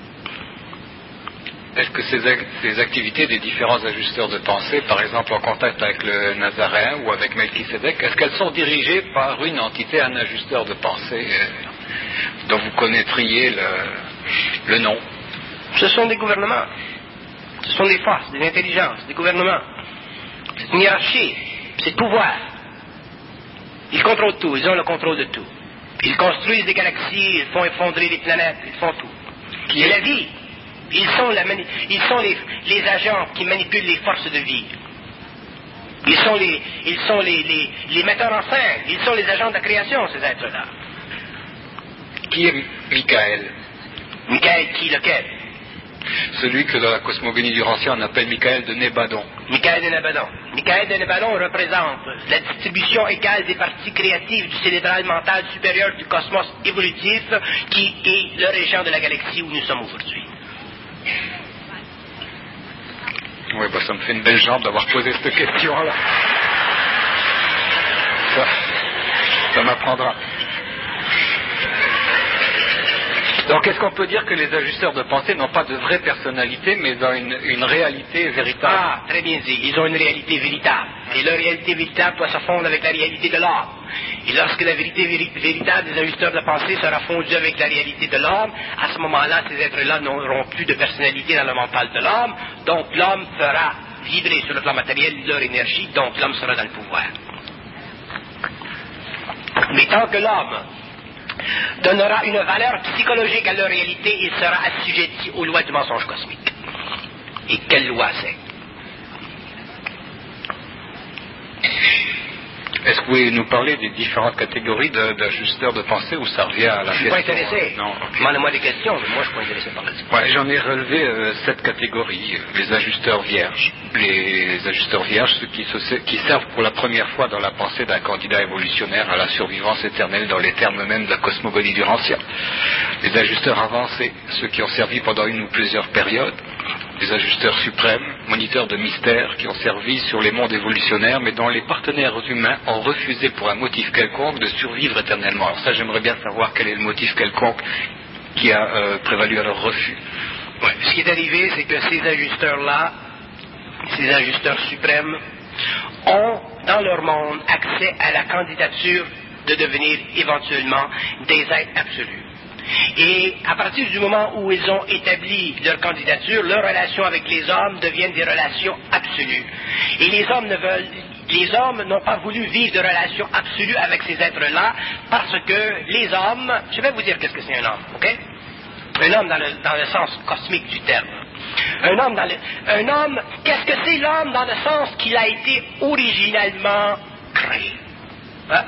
Est-ce que ces, ac- ces activités des différents ajusteurs de pensée, par exemple en contact avec le Nazaréen ou avec Melchisédek, est-ce qu'elles sont dirigées par une entité, un ajusteur de pensée euh, dont vous connaîtriez le, le nom? Ce sont des gouvernements. Ce sont des forces, des intelligences, des gouvernements. C'est une hiérarchie, c'est le pouvoir. Ils contrôlent tout, ils ont le contrôle de tout. Ils construisent des galaxies, ils font effondrer les planètes, ils font tout. Qui est la vie. Ils sont, la mani- ils sont les, les agents qui manipulent les forces de vie. Ils sont les, ils sont les, les, les metteurs en scène, ils sont les agents de la création, ces êtres-là. Qui est Michael? Michael, qui, lequel? Celui que dans la cosmogonie du Rancien on appelle Michael de Nébadon. Michael de Nébadon. Michael de Nébadon représente la distribution égale des parties créatives du cérébral mental supérieur du cosmos évolutif qui est le régent de la galaxie où nous sommes aujourd'hui. Oui, bah, ça me fait une belle jambe d'avoir posé cette question-là. Ça, ça m'apprendra. Donc, est-ce qu'on peut dire que les ajusteurs de pensée n'ont pas de vraie personnalité, mais ont une, une réalité véritable? Ah, très bien dit. Ils ont une réalité véritable. Et leur réalité véritable doit se fondre avec la réalité de l'âme. Et lorsque la vérité véri- véritable des ajusteurs de pensée sera fondue avec la réalité de l'âme, à ce moment-là, ces êtres-là n'auront plus de personnalité dans le mental de l'âme, donc l'homme fera vibrer sur le plan matériel leur énergie, donc l'homme sera dans le pouvoir. Mais tant que l'homme donnera une valeur psychologique à leur réalité, il sera assujetti aux lois du mensonge cosmique. Et quelle loi c'est? Est-ce que vous pouvez nous parler des différentes catégories de, d'ajusteurs de pensée où ça revient à la question? Je ne suis question, pas intéressé. Euh, non, okay. Demandez-moi des questions, mais moi je ne suis pas intéressé par ça. Ouais, j'en ai relevé euh, sept catégories. Les ajusteurs vierges. Les ajusteurs vierges, ceux qui, se, qui servent pour la première fois dans la pensée d'un candidat évolutionnaire à la survivance éternelle dans les termes mêmes de la cosmogonie du Rancien. Les ajusteurs avancés, ceux qui ont servi pendant une ou plusieurs périodes. Les ajusteurs suprêmes, moniteurs de mystères, qui ont servi sur les mondes évolutionnaires, mais dont les partenaires humains ont refusé pour un motif quelconque de survivre éternellement. Alors ça, j'aimerais bien savoir quel est le motif quelconque qui a euh, prévalu à leur refus. Ouais. Ce qui est arrivé, c'est que ces ajusteurs-là, ces ajusteurs suprêmes, ont, dans leur monde, accès à la candidature de devenir éventuellement des êtres absolus. Et à partir du moment où ils ont établi leur candidature, leurs relations avec les hommes deviennent des relations absolues. Et les hommes ne veulent, les hommes n'ont pas voulu vivre de relations absolues avec ces êtres-là parce que les hommes, je vais vous dire qu'est-ce que c'est un homme, ok? Un homme dans le, dans le sens cosmique du terme. Un homme dans le, un homme, qu'est-ce que c'est l'homme dans le sens qu'il a été originalement créé? Hein?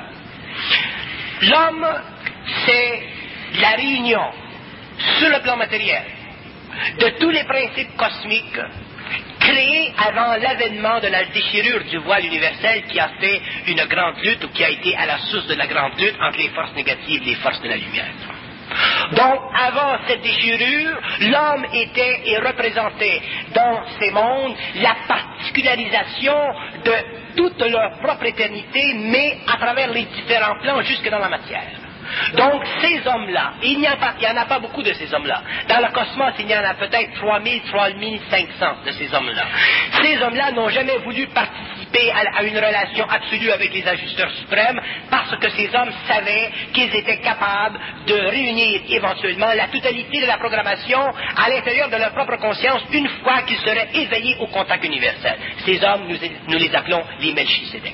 L'homme, c'est la réunion, sur le plan matériel, de tous les principes cosmiques créés avant l'avènement de la déchirure du voile universel qui a fait une grande lutte ou qui a été à la source de la grande lutte entre les forces négatives et les forces de la lumière. Donc, avant cette déchirure, l'homme était et représentait dans ces mondes la particularisation de toute leur propre éternité, mais à travers les différents plans jusque dans la matière. Donc, ces hommes-là, il n'y en a pas beaucoup de ces hommes-là. Dans le cosmos, il y en a peut-être trois mille, trois mille cinq cents de ces hommes-là. Ces hommes-là n'ont jamais voulu participer à, à une relation absolue avec les ajusteurs suprêmes parce que ces hommes savaient qu'ils étaient capables de réunir éventuellement la totalité de la programmation à l'intérieur de leur propre conscience une fois qu'ils seraient éveillés au contact universel. Ces hommes, nous, nous les appelons les Melchisédek.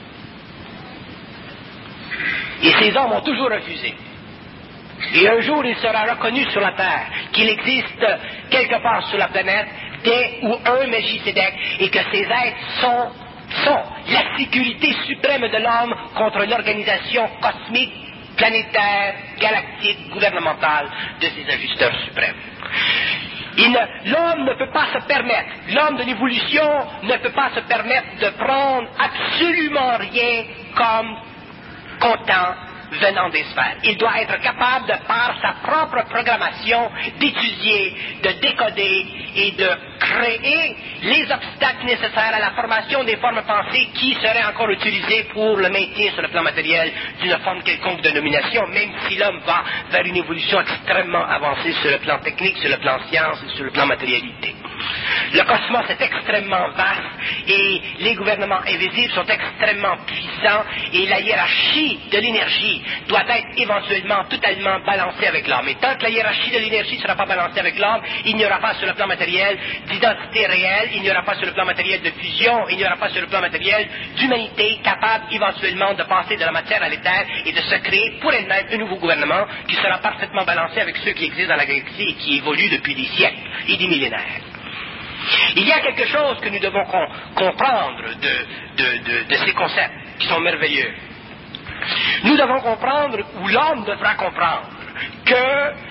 Et ces hommes ont toujours refusé. Et un jour, il sera reconnu sur la Terre qu'il existe quelque part sur la planète des ou un Melchisédek et que ces êtres sont, sont la sécurité suprême de l'homme contre l'organisation cosmique, planétaire, galactique, gouvernementale de ces ajusteurs suprêmes. Ne, l'homme ne peut pas se permettre, l'homme de l'évolution ne peut pas se permettre de prendre absolument rien comme comptant venant des sphères. Il doit être capable, de par sa propre programmation, d'étudier, de décoder et de créer les obstacles nécessaires à la formation des formes pensées qui seraient encore utilisées pour le maintien sur le plan matériel d'une forme quelconque de domination, même si l'homme va vers une évolution extrêmement avancée sur le plan technique, sur le plan science et sur le plan matérialité. Le cosmos est extrêmement vaste et les gouvernements invisibles sont extrêmement puissants et la hiérarchie de l'énergie doit être éventuellement totalement balancée avec l'homme. Et tant que la hiérarchie de l'énergie ne sera pas balancée avec l'homme, il n'y aura pas sur le plan matériel d'identité réelle, il n'y aura pas sur le plan matériel de fusion, il n'y aura pas sur le plan matériel d'humanité capable éventuellement de passer de la matière à l'éther et de se créer pour elle-même un nouveau gouvernement qui sera parfaitement balancé avec ceux qui existent dans la galaxie et qui évoluent depuis des siècles et des millénaires. Il y a quelque chose que nous devons com- comprendre de, de, de, de ces concepts qui sont merveilleux. Nous devons comprendre, ou l'homme devra comprendre, que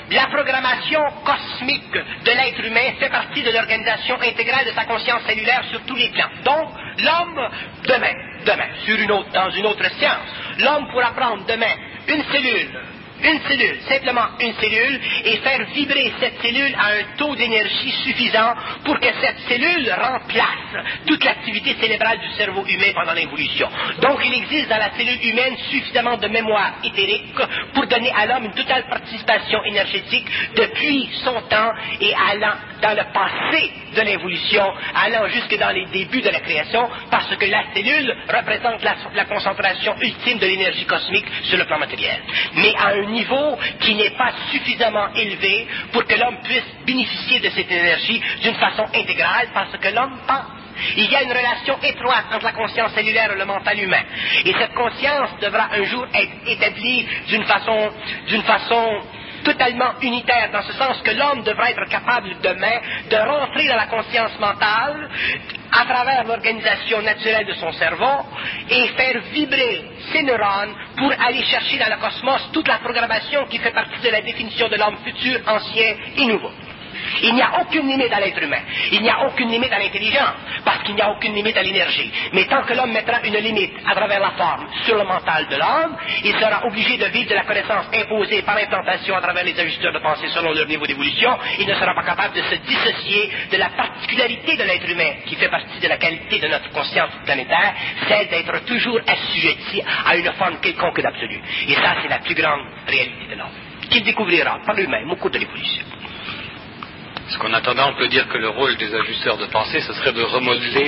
la programmation cosmique de l'être humain fait partie de l'organisation intégrale de sa conscience cellulaire sur tous les plans. Donc, l'homme, demain, demain, sur une autre, dans une autre science, l'homme pourra prendre demain une cellule, une cellule, simplement une cellule, et faire vibrer cette cellule à un taux d'énergie suffisant pour que cette cellule remplace toute l'activité cérébrale du cerveau humain pendant l'évolution. Donc, il existe dans la cellule humaine suffisamment de mémoire éthérique pour donner à l'homme une totale participation énergétique depuis son temps et allant dans le passé de l'évolution, allant jusque dans les débuts de la création, parce que la cellule représente la, la concentration ultime de l'énergie cosmique sur le plan matériel. Mais à un niveau qui n'est pas suffisamment élevé pour que l'homme puisse bénéficier de cette énergie d'une façon intégrale, parce que l'homme pense. Il y a une relation étroite entre la conscience cellulaire et le mental humain. Et cette conscience devra un jour être établie d'une façon, d'une façon totalement unitaire, dans ce sens que l'homme devra être capable demain de rentrer dans la conscience mentale à travers l'organisation naturelle de son cerveau et faire vibrer ses neurones pour aller chercher dans le cosmos toute la programmation qui fait partie de la définition de l'homme futur, ancien et nouveau. Il n'y a aucune limite à l'être humain. Il n'y a aucune limite à l'intelligence, parce qu'il n'y a aucune limite à l'énergie. Mais tant que l'homme mettra une limite à travers la forme sur le mental de l'homme, il sera obligé de vivre de la connaissance imposée par implantation à travers les ajusteurs de pensée selon leur niveau d'évolution. Il ne sera pas capable de se dissocier de la particularité de l'être humain, qui fait partie de la qualité de notre conscience planétaire, celle d'être toujours assujetti à une forme quelconque d'absolu. Et ça, c'est la plus grande réalité de l'homme, qu'il découvrira par lui-même au cours de l'évolution. Parce qu'en attendant, on peut dire que le rôle des ajusteurs de pensée, ce serait de remodeler,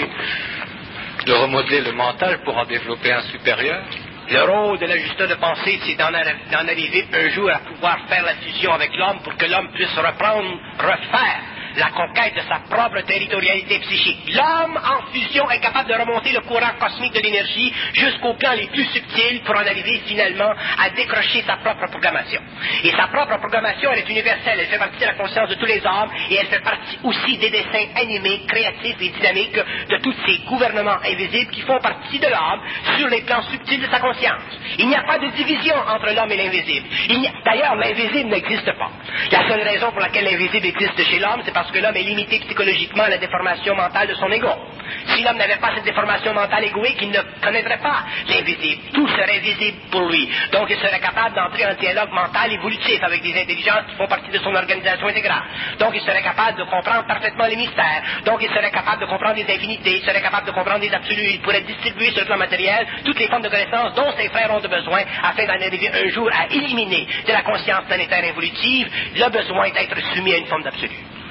de remodeler le mental pour en développer un supérieur. Le rôle de l'ajusteur de pensée, c'est d'en, d'en arriver un jour à pouvoir faire la fusion avec l'homme pour que l'homme puisse reprendre, refaire la conquête de sa propre territorialité psychique. L'homme, en fusion, est capable de remonter le courant cosmique de l'énergie jusqu'aux plans les plus subtils pour en arriver finalement à décrocher sa propre programmation. Et sa propre programmation, elle est universelle, elle fait partie de la conscience de tous les hommes et elle fait partie aussi des dessins animés, créatifs et dynamiques de tous ces gouvernements invisibles qui font partie de l'homme sur les plans subtils de sa conscience. Il n'y a pas de division entre l'homme et l'invisible. D'ailleurs, l'invisible n'existe pas. La seule raison pour laquelle l'invisible existe chez l'homme, c'est parce que l'homme est limité psychologiquement à la déformation mentale de son ego. Si l'homme n'avait pas cette déformation mentale égoïque, il ne connaîtrait pas l'invisible. Tout serait visible pour lui. Donc il serait capable d'entrer en dialogue mental évolutif avec des intelligences qui font partie de son organisation intégrale. Donc il serait capable de comprendre parfaitement les mystères. Donc il serait capable de comprendre les infinités, il serait capable de comprendre les absolus. Il pourrait distribuer sur le plan matériel toutes les formes de connaissances dont ses frères ont de besoin afin d'en arriver un jour à éliminer de la conscience planétaire évolutive le besoin d'être soumis à une forme d'absolu.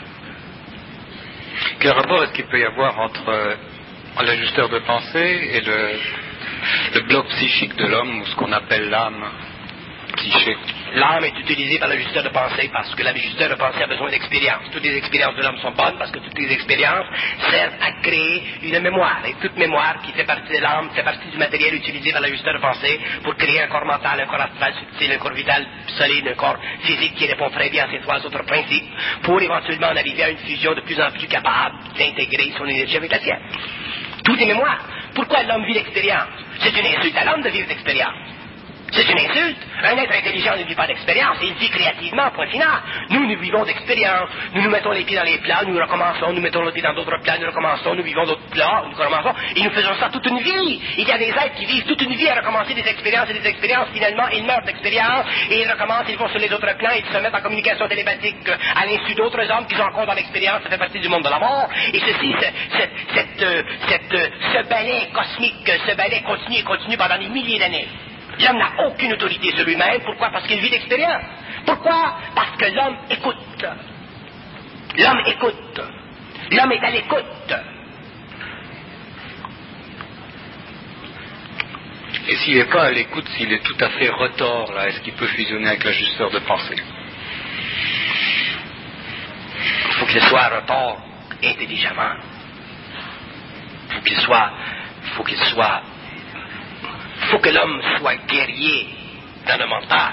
Quel rapport est-ce qu'il peut y avoir entre euh, l'ajusteur de pensée et le, le bloc psychique de l'homme, ou ce qu'on appelle l'âme psychique? L'âme est utilisée par l'ajusteur de pensée parce que l'ajusteur de pensée a besoin d'expérience. Toutes les expériences de l'homme sont bonnes parce que toutes les expériences servent à créer une mémoire. Et toute mémoire qui fait partie de l'âme fait partie du matériel utilisé par l'ajusteur de pensée pour créer un corps mental, un corps astral subtil, un corps vital solide, un corps physique qui répond très bien à ces trois autres principes pour éventuellement en arriver à une fusion de plus en plus capable d'intégrer son énergie avec la sienne. Tout est mémoire. Pourquoi l'homme vit l'expérience? C'est une insulte à l'homme de vivre l'expérience. C'est une insulte. Un être intelligent ne vit pas d'expérience, il vit créativement, point final. Nous, nous vivons d'expérience. Nous nous mettons les pieds dans les plats, nous recommençons, nous mettons les pieds dans d'autres plats, nous recommençons, nous vivons d'autres plats, nous recommençons, et nous faisons ça toute une vie. Il y a des êtres qui vivent toute une vie à recommencer des expériences et des expériences, finalement, ils meurent d'expérience, et ils recommencent, ils vont sur les autres plans, ils se mettent en communication télépathique à l'insu d'autres hommes qu'ils ont encore dans l'expérience, ça fait partie du monde de la mort, et ceci, ce, cette, cette, cette, ce balai cosmique, ce balai continue et continue pendant des milliers d'années. L'homme n'a aucune autorité sur lui-même. Pourquoi? Parce qu'il vit l'expérience. Pourquoi? Parce que l'homme écoute. L'homme écoute. L'homme est à l'écoute. Et s'il n'est pas à l'écoute, s'il est tout à fait retors, là, est-ce qu'il peut fusionner avec l'ajusteur de pensée? Il faut qu'il soit retors intelligemment. Il faut qu'il soit... Il faut qu'il soit... Il faut que l'homme soit guerrier dans le mental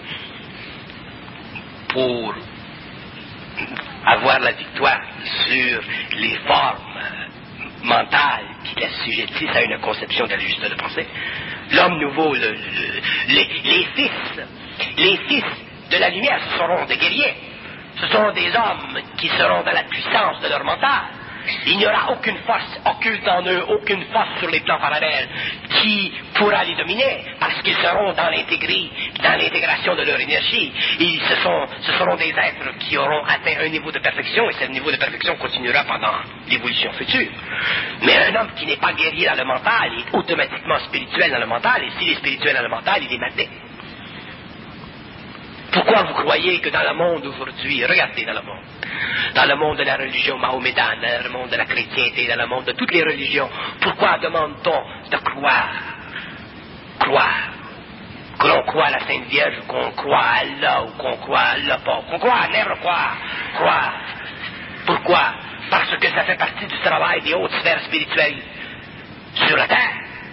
pour avoir la victoire sur les formes mentales qui l'assujettissent à une conception de l'ajusteur de pensée. L'homme nouveau, le, le, les, les fils, les fils de la lumière, ce seront des guerriers. Ce seront des hommes qui seront dans la puissance de leur mental. Il n'y aura aucune force occulte en eux, aucune force sur les plans parallèles qui pourra les dominer, parce qu'ils seront dans l'intégré, dans l'intégration de leur énergie. Et ce, sont, ce seront des êtres qui auront atteint un niveau de perfection, et ce niveau de perfection continuera pendant l'évolution future. Mais un homme qui n'est pas guerrier dans le mental est automatiquement spirituel dans le mental, et s'il est spirituel dans le mental, il est maté. Pourquoi vous croyez que dans le monde aujourd'hui, regardez dans le monde, dans le monde de la religion mahomédane, dans le monde de la chrétienté, dans le monde de toutes les religions, pourquoi demande-t-on de croire, croire, que l'on croit à la Sainte Vierge, ou qu'on croit à Allah, ou qu'on croit à Allah pas, qu'on croit à never croire, croire. Pourquoi? Parce que ça fait partie du travail des hautes sphères spirituelles sur la terre.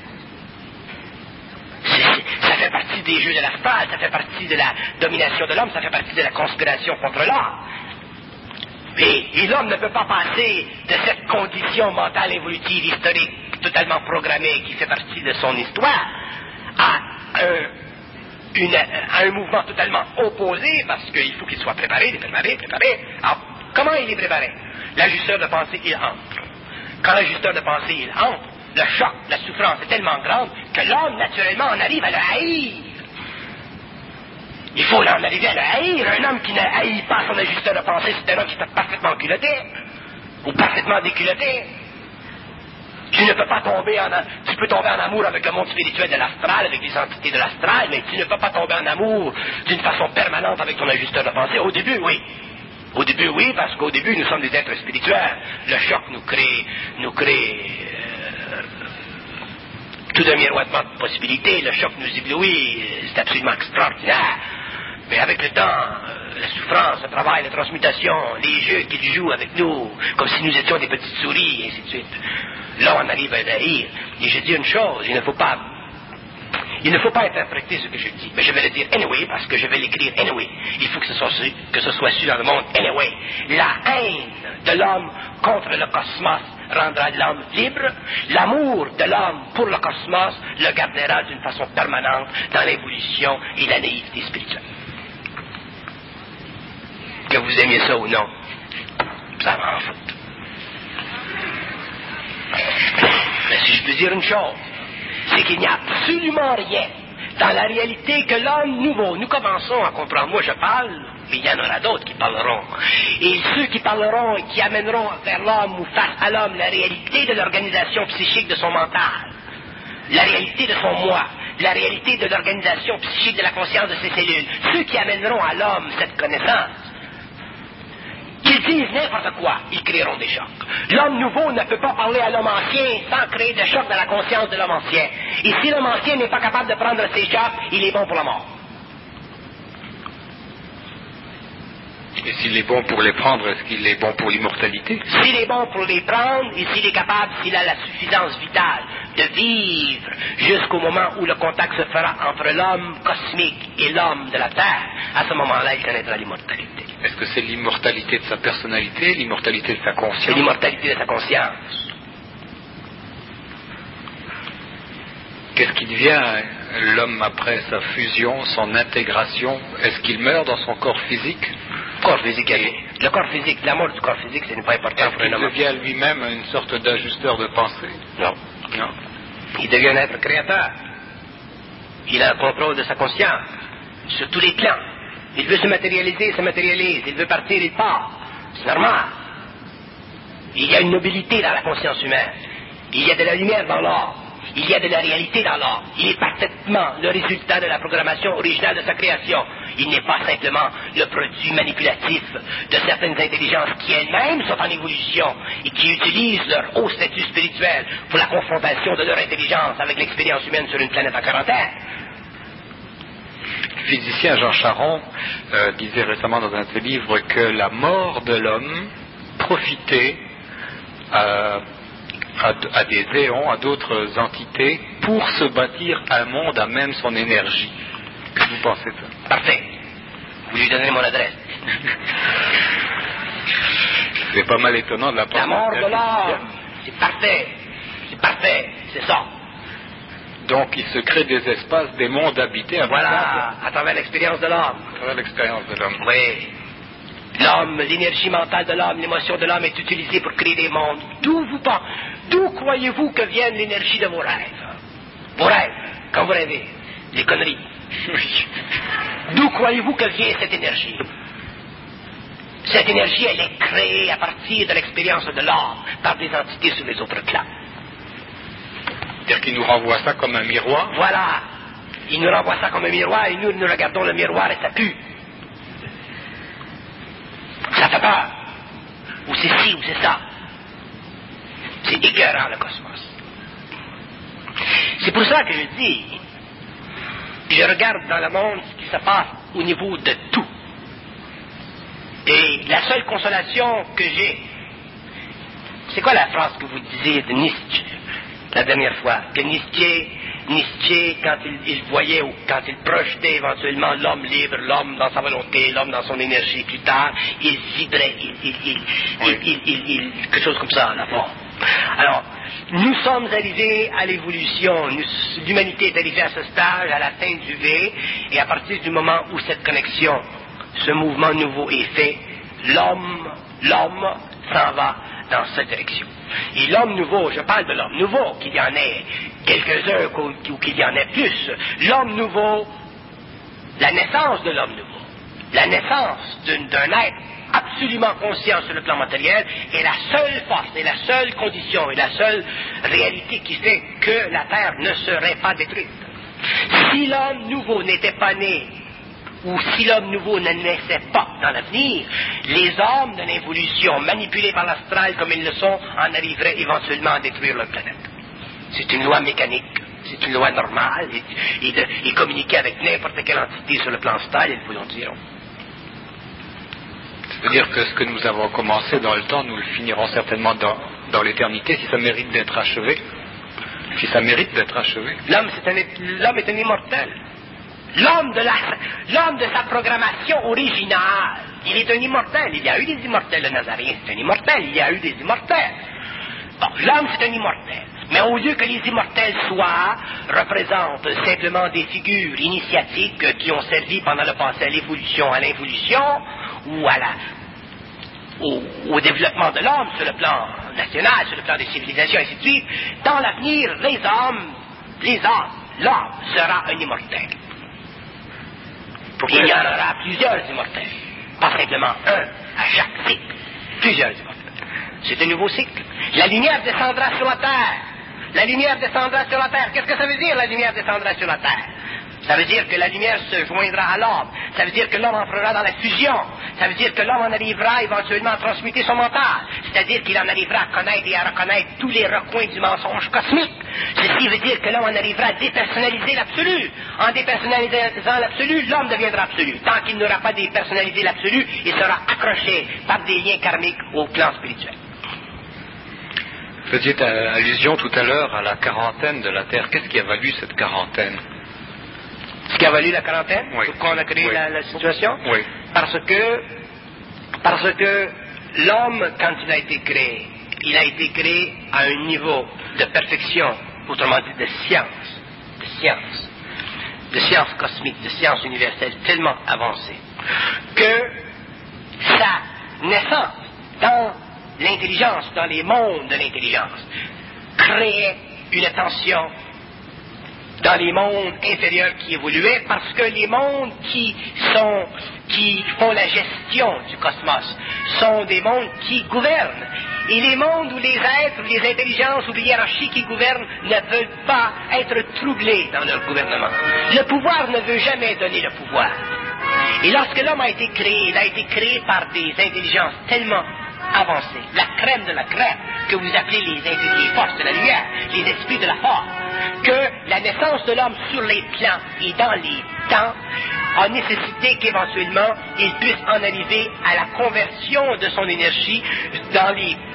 Ça fait partie des jeux de l'astral, ça fait partie de la domination de l'homme, ça fait partie de la conspiration contre l'homme. Et, et l'homme ne peut pas passer de cette condition mentale évolutive historique totalement programmée qui fait partie de son histoire à un, une, à un mouvement totalement opposé parce qu'il faut qu'il soit préparé, préparé, préparé. Alors, comment il est préparé? L'ajusteur de pensée, il entre. Quand l'ajusteur de pensée, il entre, le choc, la souffrance est tellement grande que l'homme, naturellement, en arrive à le haïr. Il faut en arriver à le haïr. Un homme qui ne haït pas son ajusteur de pensée, c'est un homme qui est parfaitement culotté, ou parfaitement déculotté. Tu ne peux pas tomber en... Tu peux tomber en amour avec le monde spirituel de l'astral, avec les entités de l'astral, mais tu ne peux pas tomber en amour d'une façon permanente avec ton ajusteur de pensée. Au début, oui. Au début, oui, parce qu'au début, nous sommes des êtres spirituels. Le choc nous crée... nous crée... Euh, tout un miroitement de possibilités. Le choc nous éblouit. C'est absolument extraordinaire. Mais avec le temps, euh, la souffrance, le travail, la transmutation, les jeux qu'il joue avec nous, comme si nous étions des petites souris, et ainsi de suite. Là, on arrive à haïr. Et je dis une chose, il ne faut pas... Il ne faut pas interpréter ce que je dis, mais je vais le dire anyway, parce que je vais l'écrire anyway. Il faut que ce soit su, que ce soit su dans le monde anyway. La haine de l'homme contre le cosmos rendra l'homme libre. L'amour de l'homme pour le cosmos le gardera d'une façon permanente dans l'évolution et la naïveté spirituelle. Que vous aimiez ça ou non, ça m'en fout. Mais si je peux dire une chose, c'est qu'il n'y a absolument rien dans la réalité que l'homme nouveau. Nous commençons à comprendre. Moi, je parle, mais il y en aura d'autres qui parleront. Et ceux qui parleront et qui amèneront vers l'homme ou face à l'homme la réalité de l'organisation psychique de son mental, la réalité de son moi, la réalité de l'organisation psychique de la conscience de ses cellules, ceux qui amèneront à l'homme cette connaissance, qu'ils disent n'importe quoi, ils créeront des chocs. L'homme nouveau ne peut pas parler à l'homme ancien sans créer des chocs dans la conscience de l'homme ancien. Et si l'homme ancien n'est pas capable de prendre ces chocs, il est bon pour la mort. Et s'il est bon pour les prendre, est-ce qu'il est bon pour l'immortalité? S'il est bon pour les prendre, et s'il est capable, s'il a la suffisance vitale de vivre jusqu'au moment où le contact se fera entre l'homme cosmique et l'homme de la Terre, à ce moment-là, il connaîtra l'immortalité. Est-ce que c'est l'immortalité de sa personnalité, l'immortalité de sa conscience? C'est l'immortalité de sa conscience. Qu'est-ce qui devient l'homme après sa fusion, son intégration? Est-ce qu'il meurt dans son corps physique? Corps physique, le corps physique, la mort du corps physique, ce n'est pas important pour un homme. Est-ce qu'il devient lui-même une sorte d'ajusteur de pensée? Non. Non. Il devient un être créateur. Il a le contrôle de sa conscience sur tous les plans. Il veut se matérialiser, il se matérialise. Il veut partir, il part. C'est normal. Il y a une nobilité dans la conscience humaine. Il y a de la lumière dans l'or. Il y a de la réalité dans l'or. Il est parfaitement le résultat de la programmation originale de sa création. Il n'est pas simplement le produit manipulatif de certaines intelligences qui elles-mêmes sont en évolution et qui utilisent leur haut statut spirituel pour la confrontation de leur intelligence avec l'expérience humaine sur une planète en quarantaine. Le physicien Jean Charron euh, disait récemment dans un de ses livres que la mort de l'homme profitait à, à, à des éons, à d'autres entités, pour se bâtir un monde à même son énergie. Qu'est-ce que vous pensez de ça? Parfait. Vous lui donnerez mon adresse. C'est pas mal étonnant de la part La mort de l'homme, c'est parfait. C'est parfait, c'est ça. Donc il se crée des espaces, des mondes habités à Voilà, à travers l'expérience de l'homme. À travers l'expérience de l'homme. Oui. L'homme, l'énergie mentale de l'homme, l'émotion de l'homme est utilisée pour créer des mondes. D'où vous pas, d'où croyez-vous que vienne l'énergie de vos rêves? Vos rêves, quand vous rêvez, les conneries. Oui. D'où croyez-vous que vient cette énergie? Cette énergie, elle est créée à partir de l'expérience de l'homme par des entités sur les autres plans. C'est-à-dire qu'il nous renvoie ça comme un miroir. Voilà. Il nous renvoie ça comme un miroir et nous, nous regardons le miroir et ça pue. Ça fait peur. Ou c'est ci, ou c'est ça. C'est écœurant, le cosmos. C'est pour ça que je dis, je regarde dans le monde ce qui se passe au niveau de tout. Et la seule consolation que j'ai, c'est quoi la phrase que vous disiez de Nietzsche la dernière fois? Que Nietzsche, Nietzsche quand il, il voyait ou quand il projetait éventuellement l'homme libre, l'homme dans sa volonté, l'homme dans son énergie plus tard, il vibrait, il, il, il, oui. il, il, il, quelque chose comme ça, là. Bon. Alors, nous sommes arrivés à l'évolution, nous, l'humanité est arrivée à ce stage, à la fin du V, et à partir du moment où cette connexion, ce mouvement nouveau est fait, l'homme, l'homme s'en va dans cette direction. Et l'homme nouveau, je parle de l'homme nouveau, qu'il y en ait quelques-uns ou qu'il y en ait plus. L'homme nouveau, la naissance de l'homme nouveau, la naissance d'un être absolument conscient sur le plan matériel est la seule force, et la seule condition, et la seule réalité qui fait que la Terre ne serait pas détruite. Si l'homme nouveau n'était pas né, ou si l'homme nouveau ne naissait pas dans l'avenir, les hommes de l'évolution, manipulés par l'astral comme ils le sont, en arriveraient éventuellement à détruire leur planète. C'est une loi mécanique, c'est une loi normale, et, et, de, et communiquer avec n'importe quelle entité sur le plan astral, ils vous l'ont dit. Ça veut dire que ce que nous avons commencé dans le temps, nous le finirons certainement dans, dans l'éternité, si ça mérite d'être achevé. Si ça mérite d'être achevé. L'homme, c'est un, l'homme est un immortel. L'homme de, la, l'homme de sa programmation originale, il est un immortel. Il y a eu des immortels. Le Nazaréen, c'est un immortel. Il y a eu des immortels. Bon, l'homme, c'est un immortel. Mais au lieu que les immortels soient, représentent simplement des figures initiatiques qui ont servi pendant le passé à l'évolution, à l'involution, ou à la, au, au développement de l'homme sur le plan national, sur le plan des civilisations, et ainsi de suite, dans l'avenir, les hommes, les hommes, l'homme sera un immortel. Il y en aura plusieurs immortels, pas simplement un à chaque cycle, plusieurs immortels. C'est un nouveau cycle. La lumière descendra sur la terre. La lumière descendra sur la terre. Qu'est-ce que ça veut dire, la lumière descendra sur la terre? Ça veut dire que la lumière se joindra à l'homme. Ça veut dire que l'homme entrera dans la fusion. Ça veut dire que l'homme en arrivera éventuellement à transmuter son mental. C'est-à-dire qu'il en arrivera à connaître et à reconnaître tous les recoins du mensonge cosmique. Ceci veut dire que l'homme en arrivera à dépersonnaliser l'absolu. En dépersonnalisant l'absolu, l'homme deviendra absolu. Tant qu'il n'aura pas dépersonnalisé l'absolu, il sera accroché par des liens karmiques au plan spirituel. Vous faisiez allusion tout à l'heure à la quarantaine de la Terre. Qu'est-ce qui a valu cette quarantaine? Ce qui a valu la quarantaine? Oui. Pourquoi on a créé oui. la, la situation? Oui. Parce que, parce que l'homme, quand il a été créé, il a été créé à un niveau de perfection, autrement dit de science, de science, de science cosmique, de science universelle tellement avancée, que sa naissance dans l'intelligence, dans les mondes de l'intelligence, créait une tension dans les mondes inférieurs qui évoluaient, parce que les mondes qui sont, qui font la gestion du cosmos sont des mondes qui gouvernent. Et les mondes où les êtres, ou les intelligences, ou les hiérarchies qui gouvernent ne veulent pas être troublés dans leur gouvernement. Le pouvoir ne veut jamais donner le pouvoir. Et lorsque l'homme a été créé, il a été créé par des intelligences tellement avancées, la crème de la crème, que vous appelez les, les forces de la lumière, les esprits de la force, que la naissance de l'homme sur les plans et dans les temps a nécessité qu'éventuellement il puisse en arriver à la conversion de son énergie dans les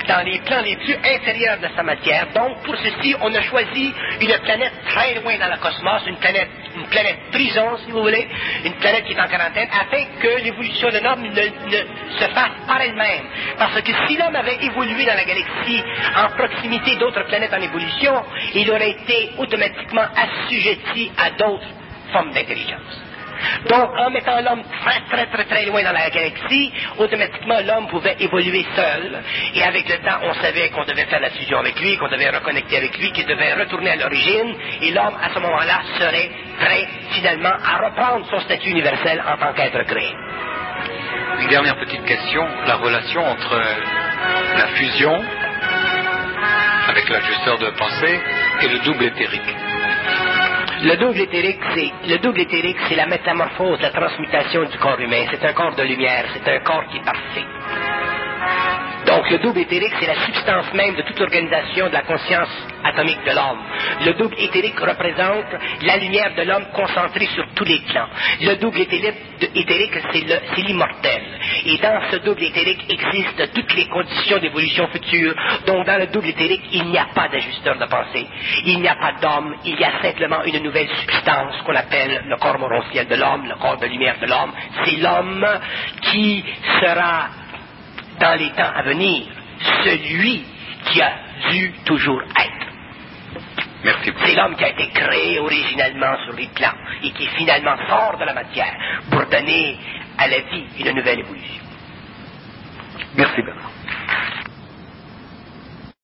dans les plans les plus inférieurs de sa matière. Donc, pour ceci, on a choisi une planète très loin dans le cosmos, une planète, une planète prison, si vous voulez, une planète qui est en quarantaine, afin que l'évolution de l'homme ne, ne se fasse par elle-même. Parce que si l'homme avait évolué dans la galaxie en proximité d'autres planètes en évolution, il aurait été automatiquement assujetti à d'autres formes d'intelligence. Donc, en mettant l'homme très, très, très, très loin dans la galaxie, automatiquement, l'homme pouvait évoluer seul. Et avec le temps, on savait qu'on devait faire la fusion avec lui, qu'on devait reconnecter avec lui, qu'il devait retourner à l'origine. Et l'homme, à ce moment-là, serait prêt, finalement, à reprendre son statut universel en tant qu'être créé. Une dernière petite question. La relation entre la fusion, avec l'ajusteur de pensée, et le double éthérique. Le double éthérique, c'est, le double éthérique, c'est la métamorphose, la transmutation du corps humain. C'est un corps de lumière, c'est un corps qui est parfait. Donc, le double éthérique, c'est la substance même de toute l'organisation de la conscience atomique de l'homme. Le double éthérique représente la lumière de l'homme concentrée sur tous les plans. Le double éthérique, c'est, le, c'est l'immortel. Et dans ce double éthérique existent toutes les conditions d'évolution future. Donc, dans le double éthérique, il n'y a pas d'ajusteur de pensée. Il n'y a pas d'homme. Il y a simplement une nouvelle substance qu'on appelle le corps morontiel de l'homme, le corps de lumière de l'homme. C'est l'homme qui sera, dans les temps à venir, celui qui a dû toujours être. Merci. C'est l'homme qui a été créé originellement sur les plans et qui finalement sort de la matière pour donner à la vie une nouvelle évolution. Merci Bernard.